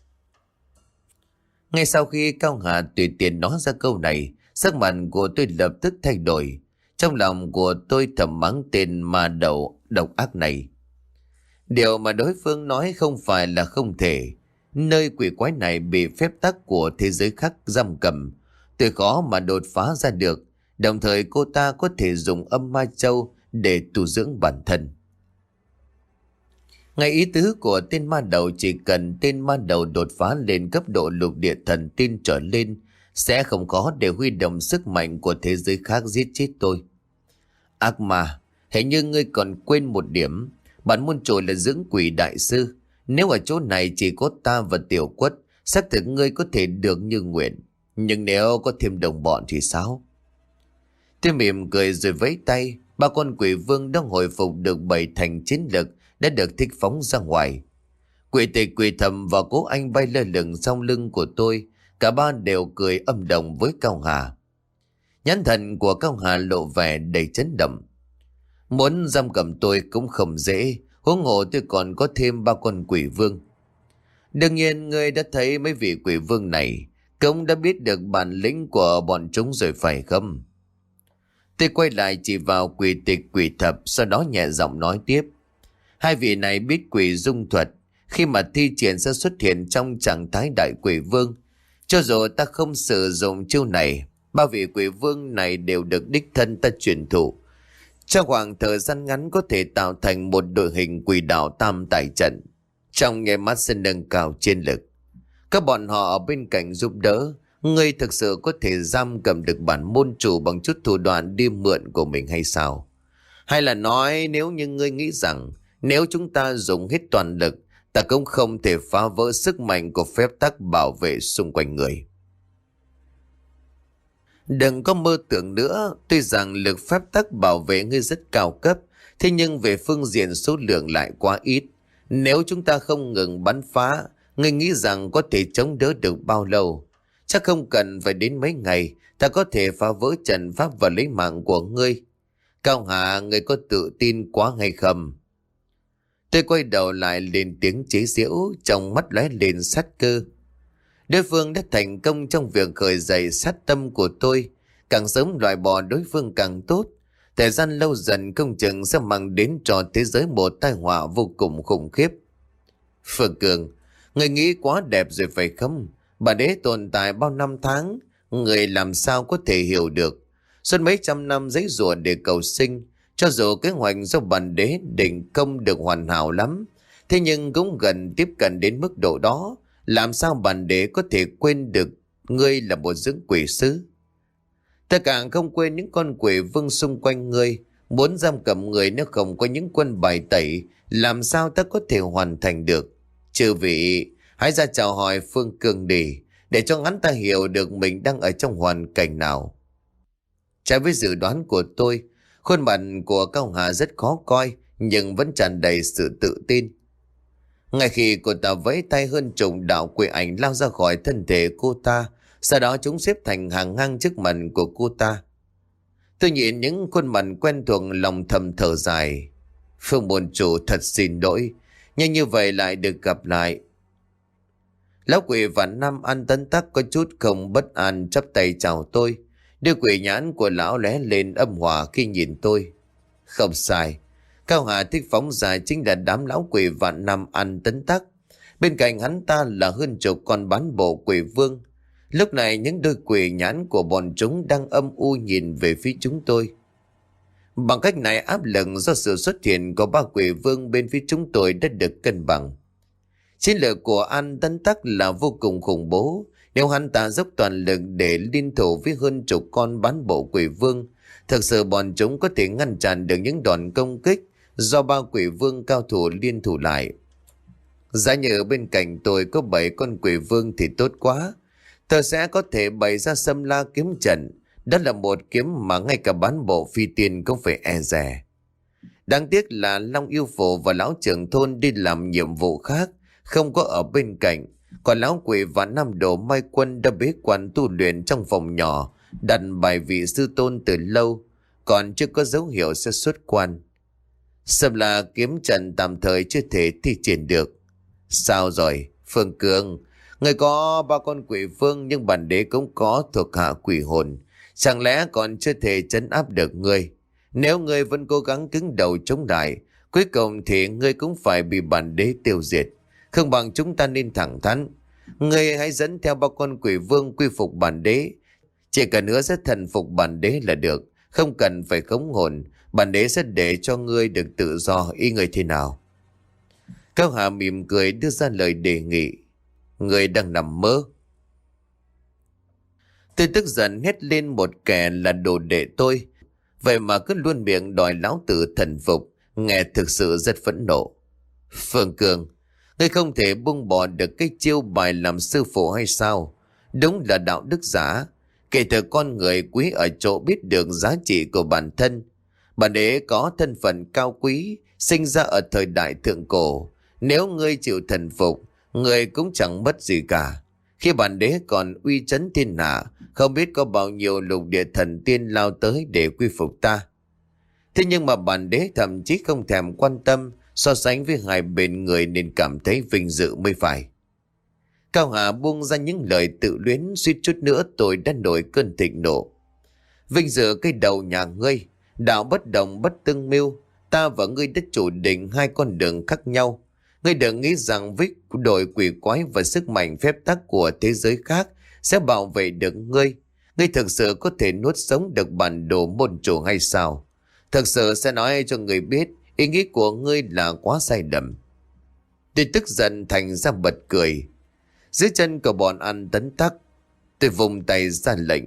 Ngay sau khi Cao Hà tùy tiện nói ra câu này, sắc mặt của tôi lập tức thay đổi. Trong lòng của tôi thầm mắng tên ma đầu độc ác này. Điều mà đối phương nói không phải là không thể. Nơi quỷ quái này bị phép tắc của thế giới khác giam cầm, tôi khó mà đột phá ra được. Đồng thời cô ta có thể dùng âm ma châu để tu dưỡng bản thân. Ngay ý tứ của tên ma đầu chỉ cần tên ma đầu đột phá lên cấp độ lục địa thần tiên trở lên, sẽ không khó để huy động sức mạnh của thế giới khác giết chết tôi. Ác ma, hình như ngươi còn quên một điểm. Bản môn trồi là dưỡng quỷ đại sư. Nếu ở chỗ này chỉ có ta và Tiểu Quất, xác thực ngươi có thể được như nguyện. Nhưng nếu có thêm đồng bọn thì sao? Tôi mỉm cười rồi vẫy tay. Ba con quỷ vương đang hồi phục được bảy thành chiến lực đã được thích phóng ra ngoài. Quỷ tịch, quỷ thầm và Cố Anh bay lơ lửng sau lưng của tôi. Cả ba đều cười âm đồng với Cao Hà. Nhãn thần của Cao Hà lộ vẻ đầy chấn động. Muốn giam cầm tôi cũng không dễ, huống hồ tôi còn có thêm ba con quỷ vương. Đương nhiên ngươi đã thấy mấy vị quỷ vương này, cũng đã biết được bản lĩnh của bọn chúng rồi phải không? Tôi quay lại chỉ vào quỷ tịch, quỷ thập, sau đó nhẹ giọng nói tiếp. Hai vị này biết quỷ dung thuật, khi mà thi triển sẽ xuất hiện trong trạng thái đại quỷ vương. Cho dù ta không sử dụng chiêu này, ba vị quỷ vương này đều được đích thân ta truyền thụ. Trong khoảng thời gian ngắn có thể tạo thành một đội hình quỷ đạo tam tài trận, trong nháy mắt sẽ nâng cao chiến lực. Các bọn họ ở bên cạnh giúp đỡ, ngươi thực sự có thể giam cầm được bản môn chủ bằng chút thủ đoạn đi mượn của mình hay sao? Hay là nói nếu như ngươi nghĩ rằng nếu chúng ta dùng hết toàn lực, ta cũng không thể phá vỡ sức mạnh của phép tắc bảo vệ xung quanh người. Đừng có mơ tưởng nữa, tuy rằng lực phép tắc bảo vệ ngươi rất cao cấp, thế nhưng về phương diện số lượng lại quá ít. Nếu chúng ta không ngừng bắn phá, ngươi nghĩ rằng có thể chống đỡ được bao lâu? Chắc không cần phải đến mấy ngày, ta có thể phá vỡ trận pháp và lấy mạng của ngươi. Cao Hà, ngươi có tự tin quá hay không? Tôi quay đầu lại lên tiếng chế giễu, trong mắt lóe lên sát cơ. Đối phương đã thành công trong việc khởi dậy sát tâm của tôi. Càng sớm loại bỏ đối phương càng tốt. Thời gian lâu dần không chừng sẽ mang đến cho thế giới một tai họa vô cùng khủng khiếp. Phương Cường, người nghĩ quá đẹp rồi phải không? Bà đế tồn tại bao năm tháng, người làm sao có thể hiểu được. Suốt mấy trăm năm giấy rùa để cầu sinh, cho dù kế hoạch do bản đế định công được hoàn hảo lắm, thế nhưng cũng gần tiếp cận đến mức độ đó. Làm sao bản đế có thể quên được ngươi là một dưỡng quỷ sứ? Ta càng không quên những con quỷ vương xung quanh ngươi. Muốn giam cầm người nếu không có những quân bài tẩy, làm sao ta có thể hoàn thành được? Chư vị, hãy ra chào hỏi Phương Cường đi, để cho hắn ta hiểu được mình đang ở trong hoàn cảnh nào. Trái với dự đoán của tôi, khuôn mặt của Cao Hà rất khó coi, nhưng vẫn tràn đầy sự tự tin. Ngay khi cô ta vẫy tay, hơn chục đạo quỷ ảnh lao ra khỏi thân thể cô ta, sau đó chúng xếp thành hàng ngang trước mặt của cô ta. Tôi nhìn những khuôn mặt quen thuộc, lòng thầm thở dài. Phương môn chủ thật xin lỗi, nhưng như vậy lại được gặp lại. Lão quỷ Vạn Nam An Tấn Tắc có chút không bất an chắp tay chào tôi. Đưa quỷ nhãn của lão lóe lên âm hòa khi nhìn tôi. Không sai, Cao Hà thích phóng ra chính là đám lão quỷ Vạn Nam An Tấn Tắc. Bên cạnh hắn ta là hơn chục con bán bộ quỷ vương. Lúc này những đôi quỷ nhãn của bọn chúng đang âm u nhìn về phía chúng tôi. Bằng cách này, áp lực do sự xuất hiện của ba quỷ vương bên phía chúng tôi đã được cân bằng. Chiến lược của An Tấn Tắc là vô cùng khủng bố. Nếu hắn ta dốc toàn lực để liên thủ với hơn chục con bán bộ quỷ vương, thực sự bọn chúng có thể ngăn chặn được những đòn công kích do ba quỷ vương cao thủ liên thủ lại. Giả như bên cạnh tôi có bảy con quỷ vương thì tốt quá. Tôi sẽ có thể bày ra Xâm La kiếm trận. Đó là một kiếm mà ngay cả bán bộ phi tiên cũng phải e dè. Đáng tiếc là Long Yêu Phổ và lão trưởng thôn đi làm nhiệm vụ khác, không có ở bên cạnh. Còn lão quỷ và Nam Đồ Mai Quân đã bế quan tu luyện trong phòng nhỏ đặt bài vị sư tôn từ lâu, còn chưa có dấu hiệu sẽ xuất quan. Sầm là kiếm trận tạm thời chưa thể thi triển được. Sao rồi, Phương Cường? Người có ba con quỷ vương nhưng bản đế cũng có thuộc hạ quỷ hồn. Chẳng lẽ còn chưa thể trấn áp được ngươi? Nếu ngươi vẫn cố gắng cứng đầu chống lại, cuối cùng thì ngươi cũng phải bị bản đế tiêu diệt. Không bằng chúng ta nên thẳng thắn. Ngươi hãy dẫn theo ba con quỷ vương quy phục bản đế. Chỉ cần hứa sẽ thần phục bản đế là được. Không cần phải khống hồn. Bản đế sẽ để cho ngươi được tự do, ý ngươi thế nào? Cao Hà mỉm cười đưa ra lời đề nghị. Ngươi đang nằm mơ. Tôi tức giận hét lên một kẻ là đồ đệ tôi. Vậy mà cứ luôn miệng đòi lão tử thần phục. Nghe thực sự rất phẫn nộ. Phương Cường, ngươi không thể buông bỏ được cái chiêu bài làm sư phụ hay sao? Đúng là đạo đức giả. Kể từ con người quý ở chỗ biết được giá trị của bản thân. Bản đế có thân phận cao quý, sinh ra ở thời đại thượng cổ. Nếu ngươi chịu thần phục, ngươi cũng chẳng mất gì cả. Khi bản đế còn uy chấn thiên hạ, không biết có bao nhiêu lục địa thần tiên lao tới để quy phục ta. Thế nhưng mà bản đế thậm chí không thèm quan tâm, so sánh với hai bên người nên cảm thấy vinh dự mới phải. Cao Hà buông ra những lời tự luyến, suýt chút nữa tôi đã nổi cơn thịnh nộ. Vinh dự cái đầu nhà ngươi, đạo bất đồng bất tương mưu, ta và ngươi đã chủ định hai con đường khác nhau. Ngươi đừng nghĩ rằng với đội quỷ quái và sức mạnh phép tắc của thế giới khác sẽ bảo vệ được ngươi. Ngươi thực sự có thể nuốt sống được bản đồ môn chủ hay sao? Thực sự sẽ nói cho ngươi biết ý nghĩ của ngươi là quá sai lầm. Tôi tức giận thành ra bật cười. Dưới chân của bọn ăn tấn tắc, tôi vùng tay ra lệnh.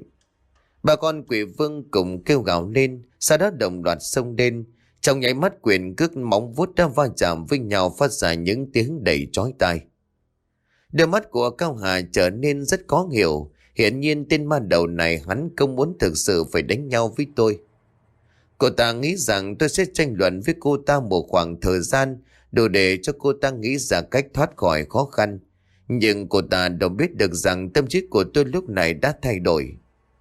Ba con quỷ vương cùng kêu gào lên, sau đó đồng loạt xông lên. Trong nháy mắt quyền cước móng vuốt đã va chạm với nhau, phát ra những tiếng đầy chói tai. Đôi mắt của Cao Hà trở nên rất khó hiểu. Hiển nhiên tên ma đầu này hắn không muốn thực sự phải đánh nhau với tôi. Cô ta nghĩ rằng tôi sẽ tranh luận với cô ta một khoảng thời gian đủ để cho cô ta nghĩ ra cách thoát khỏi khó khăn. Nhưng cô ta đâu biết được rằng tâm trí của tôi lúc này đã thay đổi.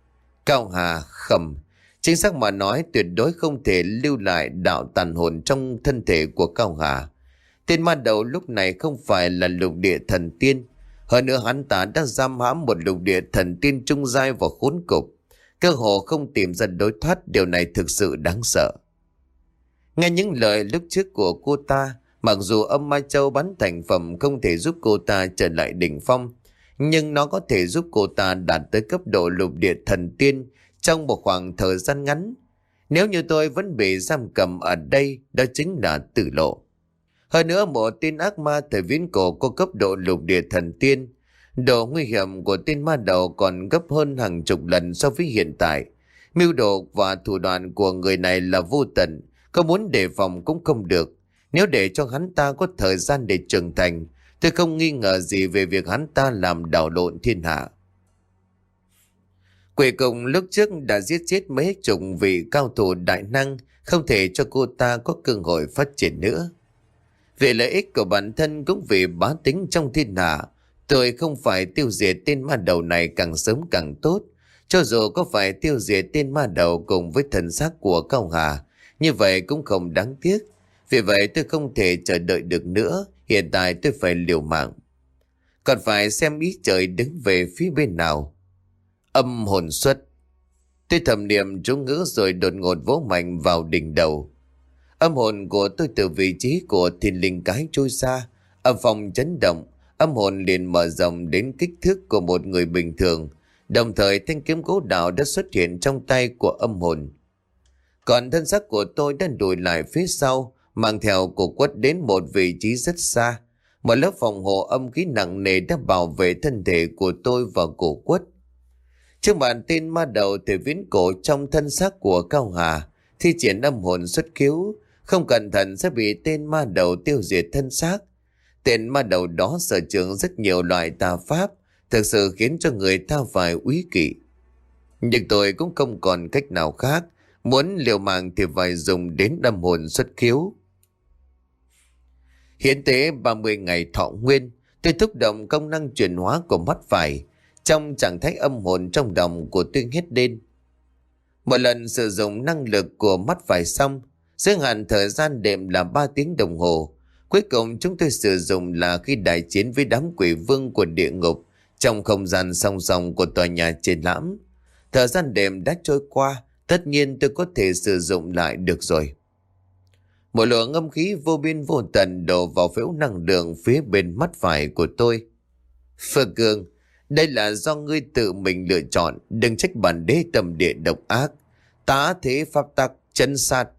Cao Hà khầm. Chính xác mà nói, tuyệt đối không thể lưu lại đạo tàn hồn trong thân thể của Cao Hà. Tên ma đầu lúc này không phải là lục địa thần tiên. Hơn nữa hắn ta đã giam hãm một lục địa thần tiên trung giai vào khốn cục. Cơ hồ không tìm ra đối thoát, điều này thực sự đáng sợ. Nghe những lời lúc trước của cô ta, mặc dù âm ma châu bắn thành phẩm không thể giúp cô ta trở lại đỉnh phong, nhưng nó có thể giúp cô ta đạt tới cấp độ lục địa thần tiên trong một khoảng thời gian ngắn. Nếu như tôi vẫn bị giam cầm ở đây, đó chính là tử lộ. Hơn nữa, một tên ác ma thời viễn cổ có cấp độ lục địa thần tiên. Độ nguy hiểm của tên ma đầu còn gấp hơn hàng chục lần so với hiện tại. Mưu đồ và thủ đoạn của người này là vô tận, có muốn đề phòng cũng không được. Nếu để cho hắn ta có thời gian để trưởng thành, tôi không nghi ngờ gì về việc hắn ta làm đảo lộn thiên hạ. Quỷ cùng lúc trước đã giết chết mấy chục vị cao thủ đại năng, không thể cho cô ta có cơ hội phát triển nữa. Vì lợi ích của bản thân cũng vì bá tính trong thiên hạ, tôi không phải tiêu diệt tên ma đầu này càng sớm càng tốt. Cho dù có phải tiêu diệt tên ma đầu cùng với thần xác của Cao Hà, như vậy cũng không đáng tiếc. Vì vậy tôi không thể chờ đợi được nữa, hiện tại tôi phải liều mạng. Còn phải xem ý trời đứng về phía bên nào. Âm hồn xuất. Tôi thầm niệm chú ngữ rồi đột ngột vỗ mạnh vào đỉnh đầu. Âm hồn của tôi từ vị trí của thiên linh cái trôi ra. Âm phòng chấn động, âm hồn liền mở rộng đến kích thước của một người bình thường. Đồng thời thanh kiếm gỗ đào đã xuất hiện trong tay của âm hồn. Còn thân xác của tôi đã lùi lại phía sau, mang theo cổ quất đến một vị trí rất xa. Một lớp phòng hộ âm khí nặng nề đã bảo vệ thân thể của tôi và cổ quất. Trước bàn tên ma đầu thể viễn cổ trong thân xác của Cao Hà, thi triển âm hồn xuất khiếu, không cẩn thận sẽ bị tên ma đầu tiêu diệt thân xác. Tên ma đầu đó sở trường rất nhiều loại tà pháp, thực sự khiến cho người ta phải úy kỵ. Nhưng tôi cũng không còn cách nào khác, muốn liều mạng thì phải dùng đến âm hồn xuất khiếu. Hiến tế ba mươi ngày thọ nguyên, tôi thúc động công năng chuyển hóa của mắt phải. trong trạng thái âm hồn trong đồng của tôi hét lên. Một lần sử dụng năng lực của mắt phải xong, giới hạn thời gian đệm là ba tiếng đồng hồ. Cuối cùng chúng tôi sử dụng là khi đại chiến với đám quỷ vương của địa ngục trong không gian song song của tòa nhà triển lãm. Thời gian đêm đã trôi qua, tất nhiên tôi có thể sử dụng lại được rồi. Một luồng âm khí vô biên vô tận đổ vào phễu năng lượng phía bên mắt phải của tôi. Phượng Cường, đây là do ngươi tự mình lựa chọn, đừng trách bản đế tâm địa độc ác. Tá thế pháp tắc, chân sát.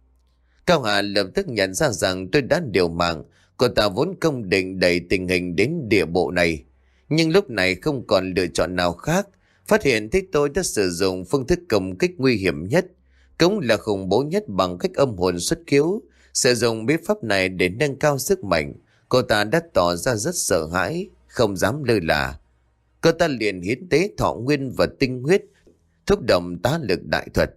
Cao Hà lập tức nhận ra rằng tôi đã điều mạng. Cô ta vốn không định đẩy tình hình đến địa bộ này, nhưng lúc này không còn lựa chọn nào khác. Phát hiện thấy tôi đã sử dụng phương thức công kích nguy hiểm nhất, cũng là khủng bố nhất bằng cách âm hồn xuất khiếu. Sử dụng bí pháp này để nâng cao sức mạnh, cô ta đã tỏ ra rất sợ hãi, không dám lơ là. Cô ta liền hiến tế thọ nguyên và tinh huyết, thúc động tá lực đại thuật.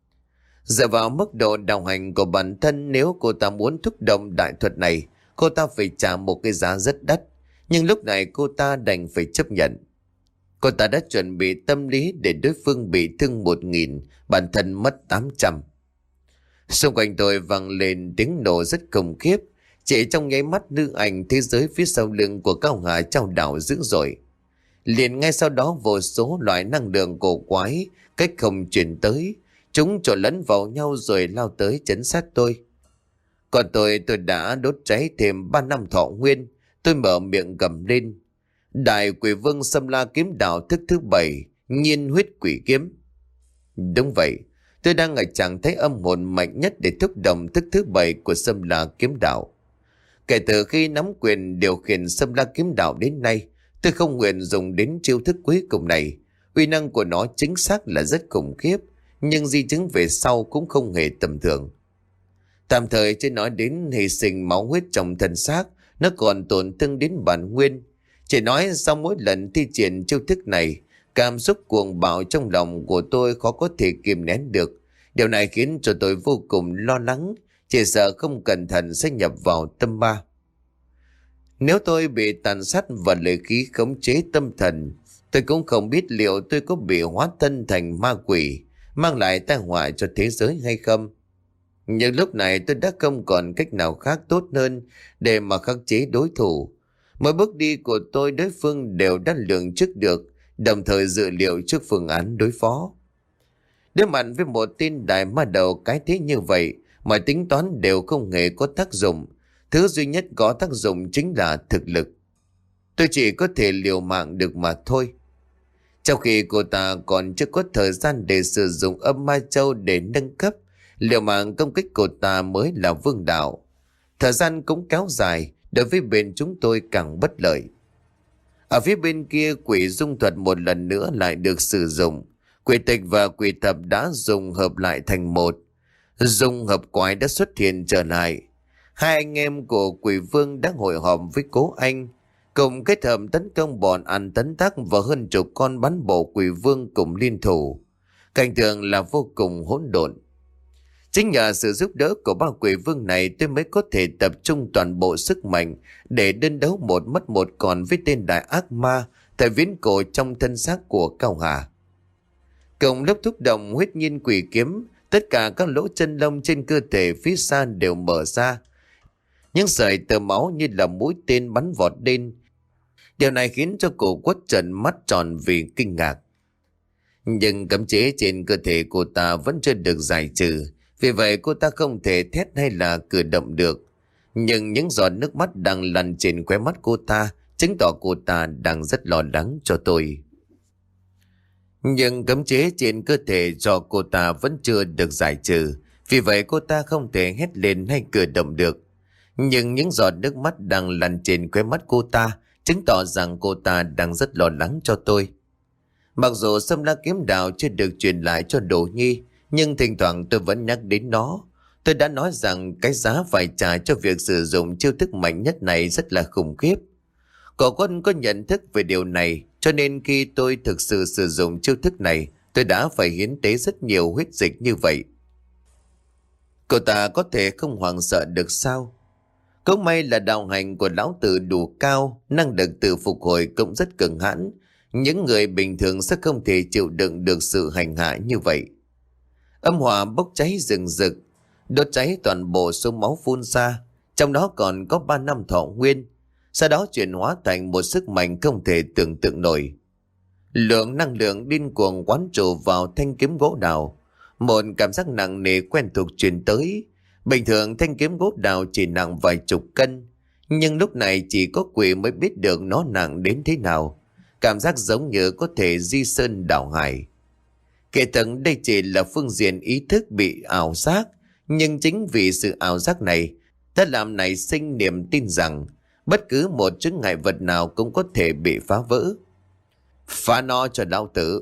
Dựa vào mức độ đạo hành của bản thân, nếu cô ta muốn thúc động đại thuật này, cô ta phải trả một cái giá rất đắt. Nhưng lúc này cô ta đành phải chấp nhận. Cô ta đã chuẩn bị tâm lý để đối phương bị thương một nghìn, bản thân mất tám trăm. Xung quanh tôi vang lên tiếng nổ rất khủng khiếp. Chỉ trong nháy mắt, nữ ảnh thế giới phía sau lưng của Cao Hà trao đảo dữ dội. Liền ngay sau đó vô số loại năng lượng cổ quái cách không chuyển tới. Chúng trộn lẫn vào nhau rồi lao tới chấn sát tôi. Còn tôi, tôi đã đốt cháy thêm ba năm thọ nguyên. Tôi mở miệng gầm lên. Đại quỷ vương Xâm La kiếm đạo thức thứ bảy, nhiên huyết quỷ kiếm. Đúng vậy, tôi đang ở trạng thái âm hồn mạnh nhất để thúc động thức thứ bảy của Xâm La kiếm đạo. Kể từ khi nắm quyền điều khiển Xâm La kiếm đạo đến nay, tôi không nguyện dùng đến chiêu thức cuối cùng này. Uy năng của nó chính xác là rất khủng khiếp, nhưng di chứng về sau cũng không hề tầm thường. Tạm thời chưa nói đến hy sinh máu huyết trong thân xác, nó còn tổn thương đến bản nguyên. Chỉ nói sau mỗi lần thi triển chiêu thức này, cảm xúc cuồng bạo trong lòng của tôi khó có thể kìm nén được. Điều này khiến cho tôi vô cùng lo lắng, chỉ sợ không cẩn thận sẽ nhập vào tâm ma. Nếu tôi bị tàn sát và lợi khí khống chế tâm thần, tôi cũng không biết liệu tôi có bị hóa thân thành ma quỷ, mang lại tai họa cho thế giới hay không. Nhưng lúc này tôi đã không còn cách nào khác tốt hơn để mà khắc chế đối thủ. Mỗi bước đi của tôi đối phương đều đã lường trước được, đồng thời dự liệu trước phương án đối phó. Đối mặt với một tên đại ma đầu cái thế như vậy, mọi tính toán đều không hề có tác dụng. Thứ duy nhất có tác dụng chính là thực lực. Tôi chỉ có thể liều mạng được mà thôi. Trong khi cô ta còn chưa có thời gian để sử dụng âm ma châu để nâng cấp, liều mạng công kích cô ta mới là vương đạo. Thời gian cũng kéo dài, đối với bên chúng tôi càng bất lợi. Ở phía bên kia, quỷ dung thuật một lần nữa lại được sử dụng. Quỷ tịch và quỷ thập đã dùng hợp lại thành một. Dung hợp quái đã xuất hiện trở lại. Hai anh em của quỷ vương đã hội họp với Cố Anh, cùng kết hợp tấn công bọn ăn tấn tác và hơn chục con bắn bộ quỷ vương cùng liên thủ. Cảnh tượng là vô cùng hỗn độn. Chính nhờ sự giúp đỡ của ba quỷ vương này, tôi mới có thể tập trung toàn bộ sức mạnh để đơn đấu một mất một còn với tên đại ác ma thời viễn cổ trong thân xác của Cao Hà. Cùng lúc thúc động huyết nhiên quỷ kiếm, tất cả các lỗ chân lông trên cơ thể phía xa đều mở ra. Những sợi tơ máu như là mũi tên bắn vọt lên. Điều này khiến cho cổ Quất trợn mắt tròn vì kinh ngạc. Nhưng cấm chế trên cơ thể cô ta vẫn chưa được giải trừ. Vì vậy cô ta không thể thét hay là cử động được. Nhưng những giọt nước mắt đang lăn trên khóe mắt cô ta chứng tỏ cô ta đang rất lo lắng cho tôi. Nhưng cấm chế trên cơ thể do cô ta vẫn chưa được giải trừ. Vì vậy cô ta không thể hét lên hay cử động được. Nhưng những giọt nước mắt đang lăn trên khóe mắt cô ta chứng tỏ rằng cô ta đang rất lo lắng cho tôi. Mặc dù Xâm La kiếm đạo chưa được truyền lại cho Đỗ Nhi, nhưng thỉnh thoảng tôi vẫn nhắc đến nó. Tôi đã nói rằng cái giá phải trả cho việc sử dụng chiêu thức mạnh nhất này rất là khủng khiếp. Cậu Quân có nhận thức về điều này, cho nên khi tôi thực sự sử dụng chiêu thức này, tôi đã phải hiến tế rất nhiều huyết dịch như vậy. Cậu ta có thể không hoảng sợ được sao? Cũng may là đạo hành của lão tử đủ cao, năng lực tự phục hồi cũng rất cường hãn. Những người bình thường sẽ không thể chịu đựng được sự hành hạ như vậy. Âm hỏa bốc cháy rừng rực, đốt cháy toàn bộ số máu phun ra, trong đó còn có ba năm thọ nguyên, sau đó chuyển hóa thành một sức mạnh không thể tưởng tượng nổi. Lượng năng lượng điên cuồng quán trú vào thanh kiếm gỗ đào, một cảm giác nặng nề quen thuộc truyền tới. Bình thường thanh kiếm gỗ đào chỉ nặng vài chục cân, nhưng lúc này chỉ có quỷ mới biết được nó nặng đến thế nào. Cảm giác giống như có thể di sơn đảo hải. Kể từng đây chỉ là phương diện ý thức bị ảo giác, nhưng chính vì sự ảo giác này đã làm nảy sinh niềm tin rằng bất cứ một chướng ngại vật nào cũng có thể bị phá vỡ. Phá nó cho lão tử.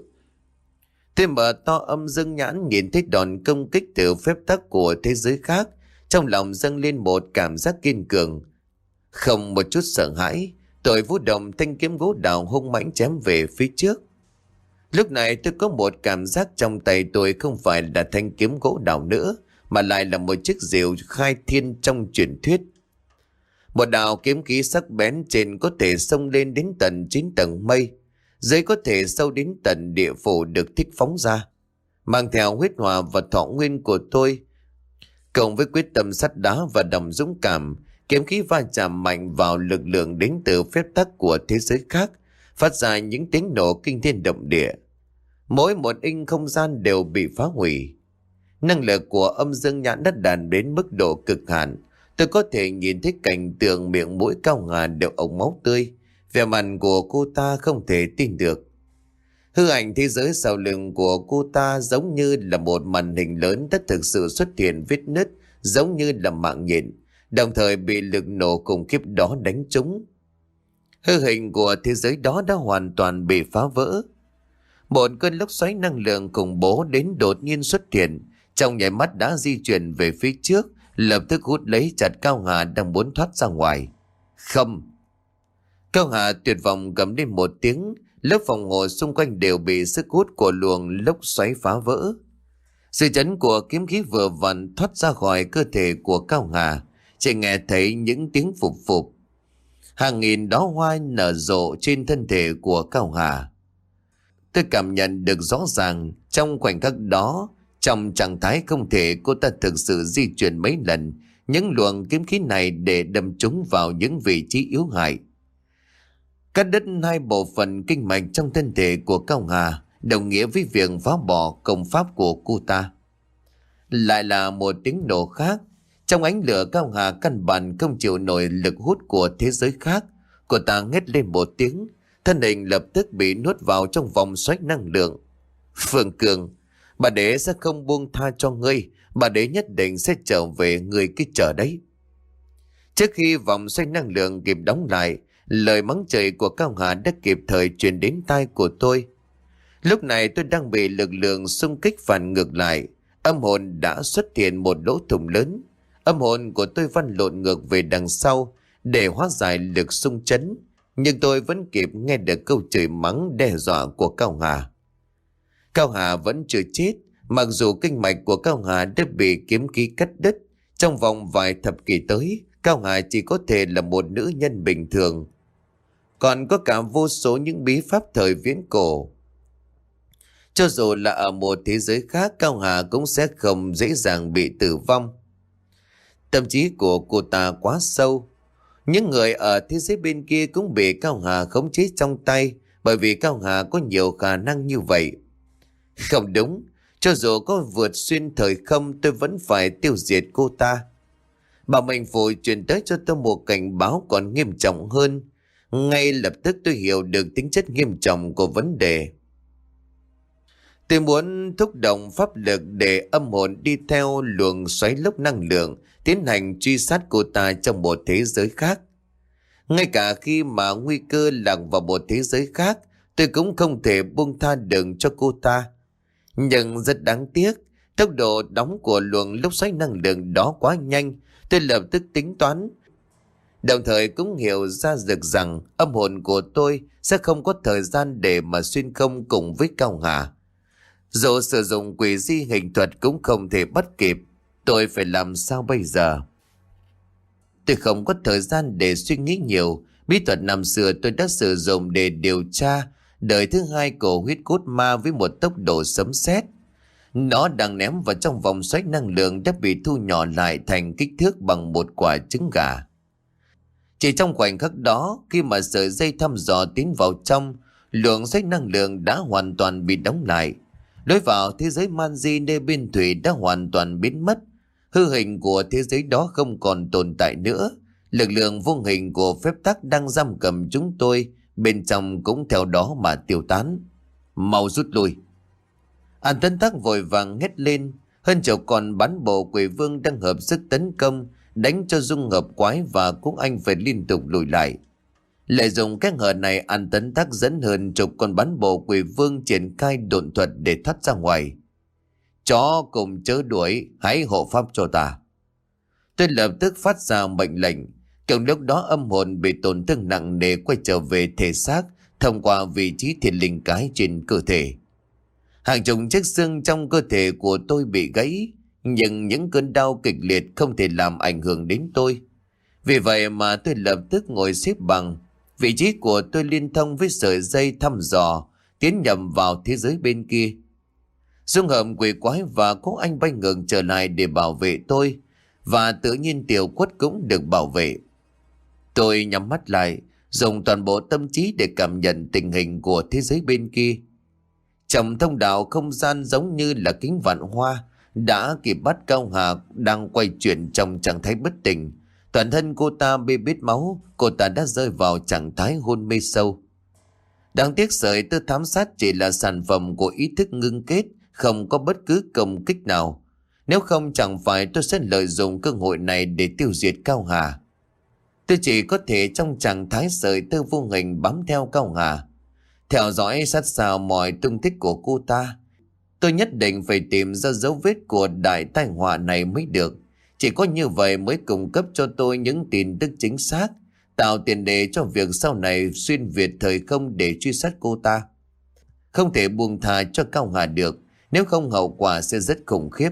Tôi mở to âm dương nhãn nhìn thấy đòn công kích từ phép tắc của thế giới khác, trong lòng dâng lên một cảm giác kiên cường. Không một chút sợ hãi, tôi vũ động thanh kiếm gỗ đào hung mãnh chém về phía trước. Lúc này tôi có một cảm giác trong tay tôi không phải là thanh kiếm gỗ đào nữa, mà lại là một chiếc rìu khai thiên trong truyền thuyết. Một đạo kiếm khí sắc bén trên có thể xông lên đến tận chín tầng mây, dưới có thể sâu đến tận địa phủ được thích phóng ra. Mang theo huyết hòa và thọ nguyên của tôi, cộng với quyết tâm sắt đá và đồng dũng cảm, kiếm khí va chạm mạnh vào lực lượng đến từ phép tắc của thế giới khác, phát ra những tiếng nổ kinh thiên động địa. Mỗi một inch không gian đều bị phá hủy. Năng lực của âm dương nhãn đã đạt đến mức độ cực hạn. Tôi có thể nhìn thấy cảnh tượng miệng mũi Cao Hà đều ống máu tươi. Vẻ mặt của cô ta không thể tin được. Hư ảnh thế giới sau lưng của cô ta giống như là một màn hình lớn đã thực sự xuất hiện vết nứt, giống như là mạng nhện, đồng thời bị lực nổ khủng khiếp đó đánh trúng. Hư hình của thế giới đó đã hoàn toàn bị phá vỡ. Một cơn lốc xoáy năng lượng khủng bố đến đột nhiên xuất hiện, trong nháy mắt đã di chuyển về phía trước, lập tức hút lấy chặt Cao Hà đang muốn thoát ra ngoài. Không! Cao Hà tuyệt vọng gầm lên một tiếng, lớp phòng hộ xung quanh đều bị sức hút của luồng lốc xoáy phá vỡ. Sự chấn của kiếm khí vừa vặn thoát ra khỏi cơ thể của Cao Hà, chỉ nghe thấy những tiếng phụp phụp. Hàng nghìn đóa hoa nở rộ trên thân thể của Cao Hà. Tôi cảm nhận được rõ ràng trong khoảnh khắc đó, trong trạng thái không thể, cô ta thực sự di chuyển mấy lần những luồng kiếm khí này để đâm trúng vào những vị trí yếu hại. Cắt đứt hai bộ phận kinh mạch trong thân thể của Cao Hà, đồng nghĩa với việc phá bỏ công pháp của cô ta. Lại là một tiếng nổ khác. Trong ánh lửa, Cao Hà căn bản không chịu nổi lực hút của thế giới khác. Cô ta hét lên một tiếng, thân hình lập tức bị nuốt vào trong vòng xoáy năng lượng. Phương Cường, bà đế sẽ không buông tha cho ngươi, bà đế nhất định sẽ trở về người kia chờ đấy. Trước khi vòng xoay năng lượng kịp đóng lại, lời mắng chửi của Cao Hà đã kịp thời truyền đến tai của tôi. Lúc này tôi đang bị lực lượng xung kích phản ngược lại, âm hồn đã xuất hiện một lỗ thủng lớn. Âm hồn của tôi văng lộn ngược về đằng sau để hóa giải lực xung chấn, nhưng tôi vẫn kịp nghe được câu chửi mắng đe dọa của Cao Hà. Cao Hà vẫn chưa chết, mặc dù kinh mạch của Cao Hà đã bị kiếm khí cắt đứt. Trong vòng vài thập kỷ tới, Cao Hà chỉ có thể là một nữ nhân bình thường. Còn có cả vô số những bí pháp thời viễn cổ. Cho dù là ở một thế giới khác, Cao Hà cũng sẽ không dễ dàng bị tử vong. Tâm trí của cô ta quá sâu. Những người ở thế giới bên kia cũng bị Cao Hà khống chế trong tay, bởi vì Cao Hà có nhiều khả năng như vậy. Không đúng, cho dù có vượt xuyên thời không, tôi vẫn phải tiêu diệt cô ta. Bảo mệnh phù truyền tới cho tôi một cảnh báo còn nghiêm trọng hơn. Ngay lập tức tôi hiểu được tính chất nghiêm trọng của vấn đề. Tôi muốn thúc động pháp lực để âm hồn đi theo luồng xoáy lốc năng lượng, tiến hành truy sát cô ta trong một thế giới khác. Ngay cả khi mà nguy cơ lạc vào một thế giới khác, tôi cũng không thể buông tha đường cho cô ta. Nhưng rất đáng tiếc, tốc độ đóng của luồng lốc xoáy năng lượng đó quá nhanh. Tôi lập tức tính toán, đồng thời cũng hiểu ra được rằng âm hồn của tôi sẽ không có thời gian để mà xuyên không cùng với Cao Hà. Dù sử dụng quỷ di hình thuật cũng không thể bắt kịp. Tôi phải làm sao bây giờ? Tôi không có thời gian để suy nghĩ nhiều. Bí thuật năm xưa tôi đã sử dụng để điều tra Đời thứ hai của huyết cốt ma với một tốc độ sấm sét. Nó đang ném vào trong vòng xoáy năng lượng đã bị thu nhỏ lại thành kích thước bằng một quả trứng gà. Chỉ trong khoảnh khắc đó, khi mà sợi dây thăm dò tiến vào trong, luồng xoáy năng lượng đã hoàn toàn bị đóng lại. Lối vào thế giới Manji nơi biên thủy đã hoàn toàn biến mất. Hư hình của thế giới đó không còn tồn tại nữa. Lực lượng vô hình của phép tắc đang giam cầm chúng tôi bên trong cũng theo đó mà tiêu tán. Mau rút lui. An Tấn Tắc vội vàng hét lên. Hơn chục con bán bộ quỷ vương đang hợp sức tấn công, đánh cho dung hợp quái và cũng anh phải liên tục lùi lại. Lợi dụng cái hở này, An Tấn Tắc dẫn hơn chục con bán bộ quỷ vương triển khai độn thuật để thoát ra ngoài. Chó cùng chớ đuổi, hãy hộ pháp cho ta. Tôi lập tức phát ra mệnh lệnh. Cùng lúc đó âm hồn bị tổn thương nặng nề quay trở về thể xác thông qua vị trí thiên linh cái trên cơ thể. Hàng chục chiếc xương trong cơ thể của tôi bị gãy, nhưng những cơn đau kịch liệt không thể làm ảnh hưởng đến tôi. Vì vậy mà tôi lập tức ngồi xếp bằng. Vị trí của tôi liên thông với sợi dây thăm dò, tiến nhập vào thế giới bên kia. Dung hợp quỷ quái và cố anh bay ngược trở lại để bảo vệ tôi, và tự nhiên Tiểu Quất cũng được bảo vệ. Tôi nhắm mắt lại, dùng toàn bộ tâm trí để cảm nhận tình hình của thế giới bên kia. Trong thông đạo không gian giống như là kính vạn hoa, đã kịp bắt Cao Hà đang quay chuyển trong trạng thái bất tỉnh. Toàn thân cô ta bê bết máu, cô ta đã rơi vào trạng thái hôn mê sâu. Đáng tiếc sợi tơ thám sát chỉ là sản phẩm của ý thức ngưng kết, không có bất cứ công kích nào. Nếu không chẳng phải tôi sẽ lợi dụng cơ hội này để tiêu diệt Cao Hà. Tôi chỉ có thể trong trạng thái sợi tơ vô hình bám theo Cao Hà, theo dõi sát sao mọi tung tích của cô ta. Tôi nhất định phải tìm ra dấu vết của đại tai họa này mới được. Chỉ có như vậy mới cung cấp cho tôi những tin tức chính xác, tạo tiền đề cho việc sau này xuyên việt thời không để truy sát cô ta. Không thể buông thà cho Cao Hà được, nếu không hậu quả sẽ rất khủng khiếp.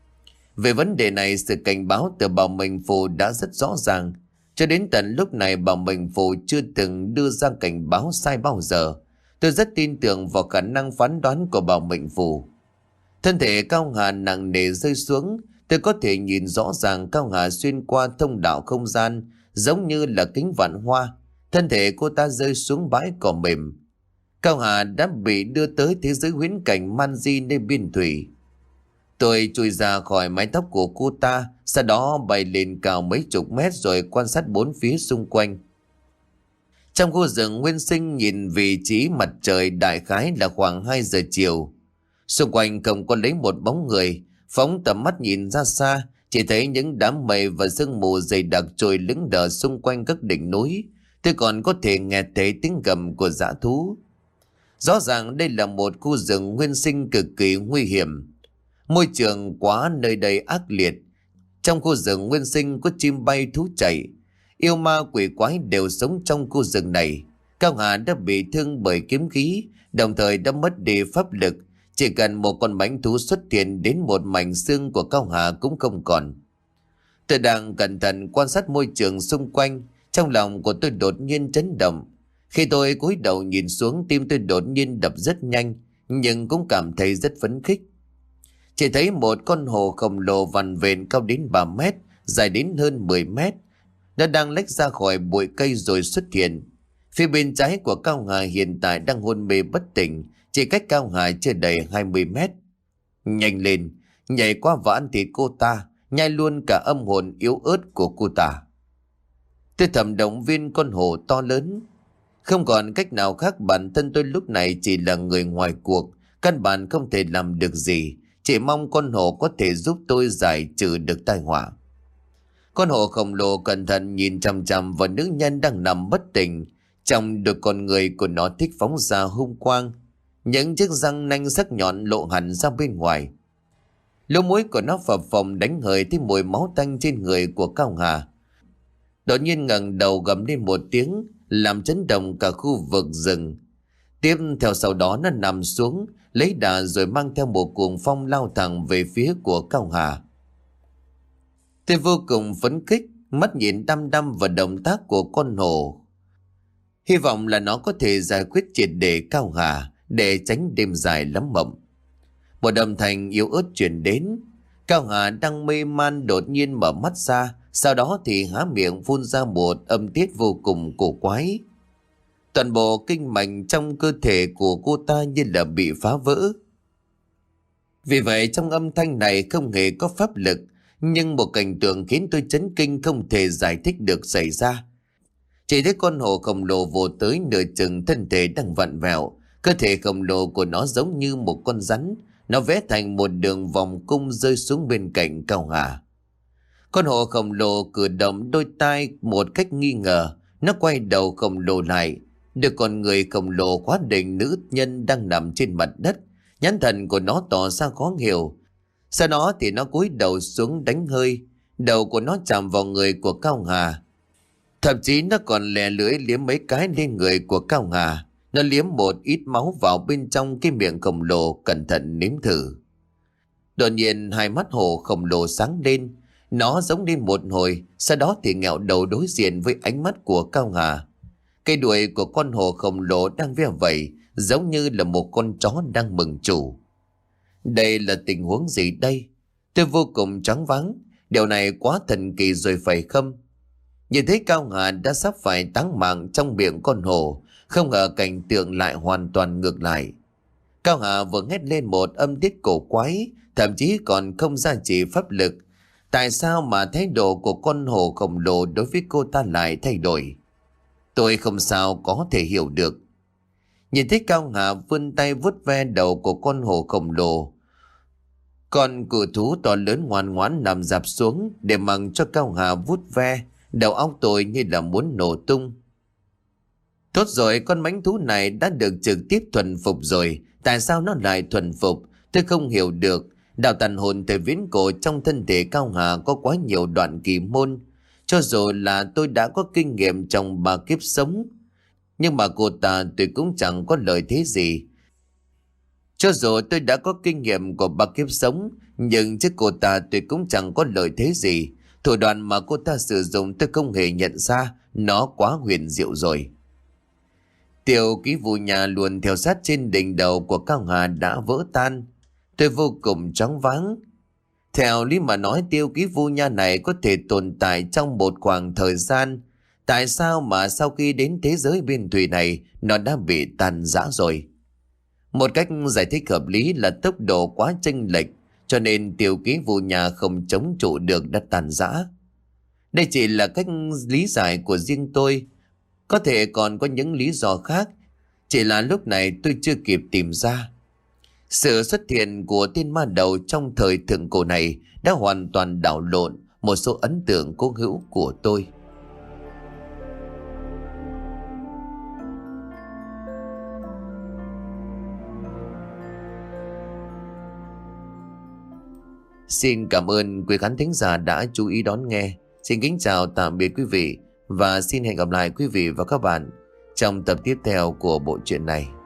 Về vấn đề này, sự cảnh báo từ Bảo Mệnh Phù đã rất rõ ràng. Cho đến tận lúc này, Bảo Mệnh Phù chưa từng đưa ra cảnh báo sai bao giờ. Tôi rất tin tưởng vào khả năng phán đoán của Bảo Mệnh Phù. Thân thể Cao Hà nặng nề rơi xuống. Tôi có thể nhìn rõ ràng Cao Hà xuyên qua thông đạo không gian, giống như là kính vạn hoa. Thân thể cô ta rơi xuống bãi cỏ mềm. Cao Hà đã bị đưa tới thế giới huyễn cảnh Manji nơi biên thủy. Tôi chui ra khỏi mái tóc của cô ta, sau đó bay lên cao mấy chục mét rồi quan sát bốn phía xung quanh. Trong khu rừng nguyên sinh, nhìn vị trí mặt trời đại khái là khoảng hai giờ chiều. Xung quanh không có lấy một bóng người, phóng tầm mắt nhìn ra xa, chỉ thấy những đám mây và sương mù dày đặc trôi lững lờ xung quanh các đỉnh núi. Tôi còn có thể nghe thấy tiếng gầm của dã thú. Rõ ràng đây là một khu rừng nguyên sinh cực kỳ nguy hiểm. Môi trường quá nơi đây ác liệt. Trong khu rừng nguyên sinh có chim bay thú chạy. Yêu ma quỷ quái đều sống trong khu rừng này. Cao Hà đã bị thương bởi kiếm khí, đồng thời đã mất đi pháp lực. Chỉ cần một con mãnh thú xuất hiện, đến một mảnh xương của Cao Hà cũng không còn. Tôi đang cẩn thận quan sát môi trường xung quanh. Trong lòng của tôi đột nhiên chấn động. Khi tôi cúi đầu nhìn xuống, tim tôi đột nhiên đập rất nhanh, nhưng cũng cảm thấy rất phấn khích. Chỉ thấy một con hổ khổng lồ vằn vện cao đến ba mét, dài đến hơn mười mét. Nó đang lách ra khỏi bụi cây rồi xuất hiện. Phía bên trái của Cao Hà hiện tại đang hôn mê bất tỉnh, chỉ cách Cao Hà chưa đầy hai mươi mét. Nhanh lên, nhảy qua và ăn thịt cô ta, nhai luôn cả âm hồn yếu ớt của cô ta. Tôi thầm động viên con hổ to lớn. Không còn cách nào khác, bản thân tôi lúc này chỉ là người ngoài cuộc, căn bản không thể làm được gì. Chỉ mong con hổ có thể giúp tôi giải trừ được tai họa. Con hổ khổng lồ cẩn thận nhìn chằm chằm vào nữ nhân đang nằm bất tỉnh. Trong đôi con người của nó thích phóng ra hung quang. Những chiếc răng nanh sắc nhọn lộ hẳn ra bên ngoài. Lỗ mũi của nó phập phồng đánh hơi thấy mùi máu tanh trên người của Cao Hà. Đột nhiên ngẩng đầu gầm lên một tiếng, làm chấn động cả khu vực rừng. Tiếp theo sau đó nó nằm xuống, lấy đà rồi mang theo một cuồng phong lao thẳng về phía của Cao Hà. Tôi vô cùng phấn khích, mắt nhìn đăm đăm vào động tác của con hổ. Hy vọng là nó có thể giải quyết triệt để Cao Hà để tránh đêm dài lắm mộng. Một âm thanh yếu ớt truyền đến. Cao Hà đang mê man đột nhiên mở mắt ra, sau đó thì há miệng phun ra một âm tiết vô cùng cổ quái. Toàn bộ kinh mạch trong cơ thể của cô ta như là bị phá vỡ. Vì vậy trong âm thanh này không hề có pháp lực, nhưng một cảnh tượng khiến tôi chấn kinh không thể giải thích được xảy ra. Chỉ thấy con hổ khổng lồ vồ tới nửa chừng, thân thể đang vặn vẹo, cơ thể khổng lồ của nó giống như một con rắn, nó vẽ thành một đường vòng cung rơi xuống bên cạnh Cao Hà. Con hổ khổng lồ cử động đôi tai một cách nghi ngờ, nó quay đầu khổng lồ lại, được con người khổng lồ khóa định nữ nhân đang nằm trên mặt đất, nhãn thần của nó tỏ ra khó hiểu. Sau đó thì nó cúi đầu xuống đánh hơi, đầu của nó chạm vào người của Cao Hà. Thậm chí nó còn lè lưỡi liếm mấy cái lên người của Cao Hà. Nó liếm một ít máu vào bên trong cái miệng khổng lồ, cẩn thận nếm thử. Đột nhiên hai mắt hổ khổng lồ sáng lên, nó giống đi một hồi, sau đó thì nghẹo đầu đối diện với ánh mắt của Cao Hà. Cây đuôi của con hổ khổng lồ đang ve vẩy, giống như là một con chó đang mừng chủ. Đây là tình huống gì đây? Tôi vô cùng choáng váng, điều này quá thần kỳ rồi phải không? Nhìn thấy Cao Hà đã sắp phải táng mạng trong miệng con hổ, không ngờ cảnh tượng lại hoàn toàn ngược lại. Cao Hà vừa hét lên một âm tiết cổ quái, thậm chí còn không ra chỉ pháp lực. Tại sao mà thái độ của con hổ khổng lồ đối với cô ta lại thay đổi? Tôi không sao có thể hiểu được. Nhìn thấy Cao Hà vươn tay vuốt ve đầu của con hổ khổng lồ, con cự thú to lớn ngoan ngoãn nằm dạp xuống để mặc cho Cao Hà vuốt ve. Đầu óc tôi như là muốn nổ tung. Tốt rồi, con mãnh thú này đã được trực tiếp thuần phục rồi. Tại sao nó lại thuần phục? Tôi không hiểu được. Đạo tàn hồn thời viễn cổ trong thân thể Cao Hà có quá nhiều đoạn kỳ môn. Cho dù là tôi đã có kinh nghiệm trong ba kiếp sống, nhưng mà cô ta tôi cũng chẳng có lợi thế gì. Cho dù tôi đã có kinh nghiệm của ba kiếp sống, nhưng chứ cô ta tôi cũng chẳng có lợi thế gì. Thủ đoạn mà cô ta sử dụng tôi không hề nhận ra, nó quá huyền diệu rồi. Tiểu ký vụ nhà luôn theo sát trên đỉnh đầu của Cao Hà đã vỡ tan. Tôi vô cùng choáng váng. Theo lý mà nói, tiêu ký vu nha này có thể tồn tại trong một khoảng thời gian. Tại sao mà sau khi đến thế giới biên thủy này nó đã bị tan rã rồi? Một cách giải thích hợp lý là tốc độ quá chênh lệch, cho nên tiêu ký vu nhà không chống trụ được đã tan rã. Đây chỉ là cách lý giải của riêng tôi. Có thể còn có những lý do khác, chỉ là lúc này tôi chưa kịp tìm ra. Sự xuất hiện của tên ma đầu trong thời thượng cổ này đã hoàn toàn đảo lộn một số ấn tượng cố hữu của tôi. Xin cảm ơn quý khán thính giả đã chú ý đón nghe. Xin kính chào tạm biệt quý vị và xin hẹn gặp lại quý vị và các bạn trong tập tiếp theo của bộ truyện này.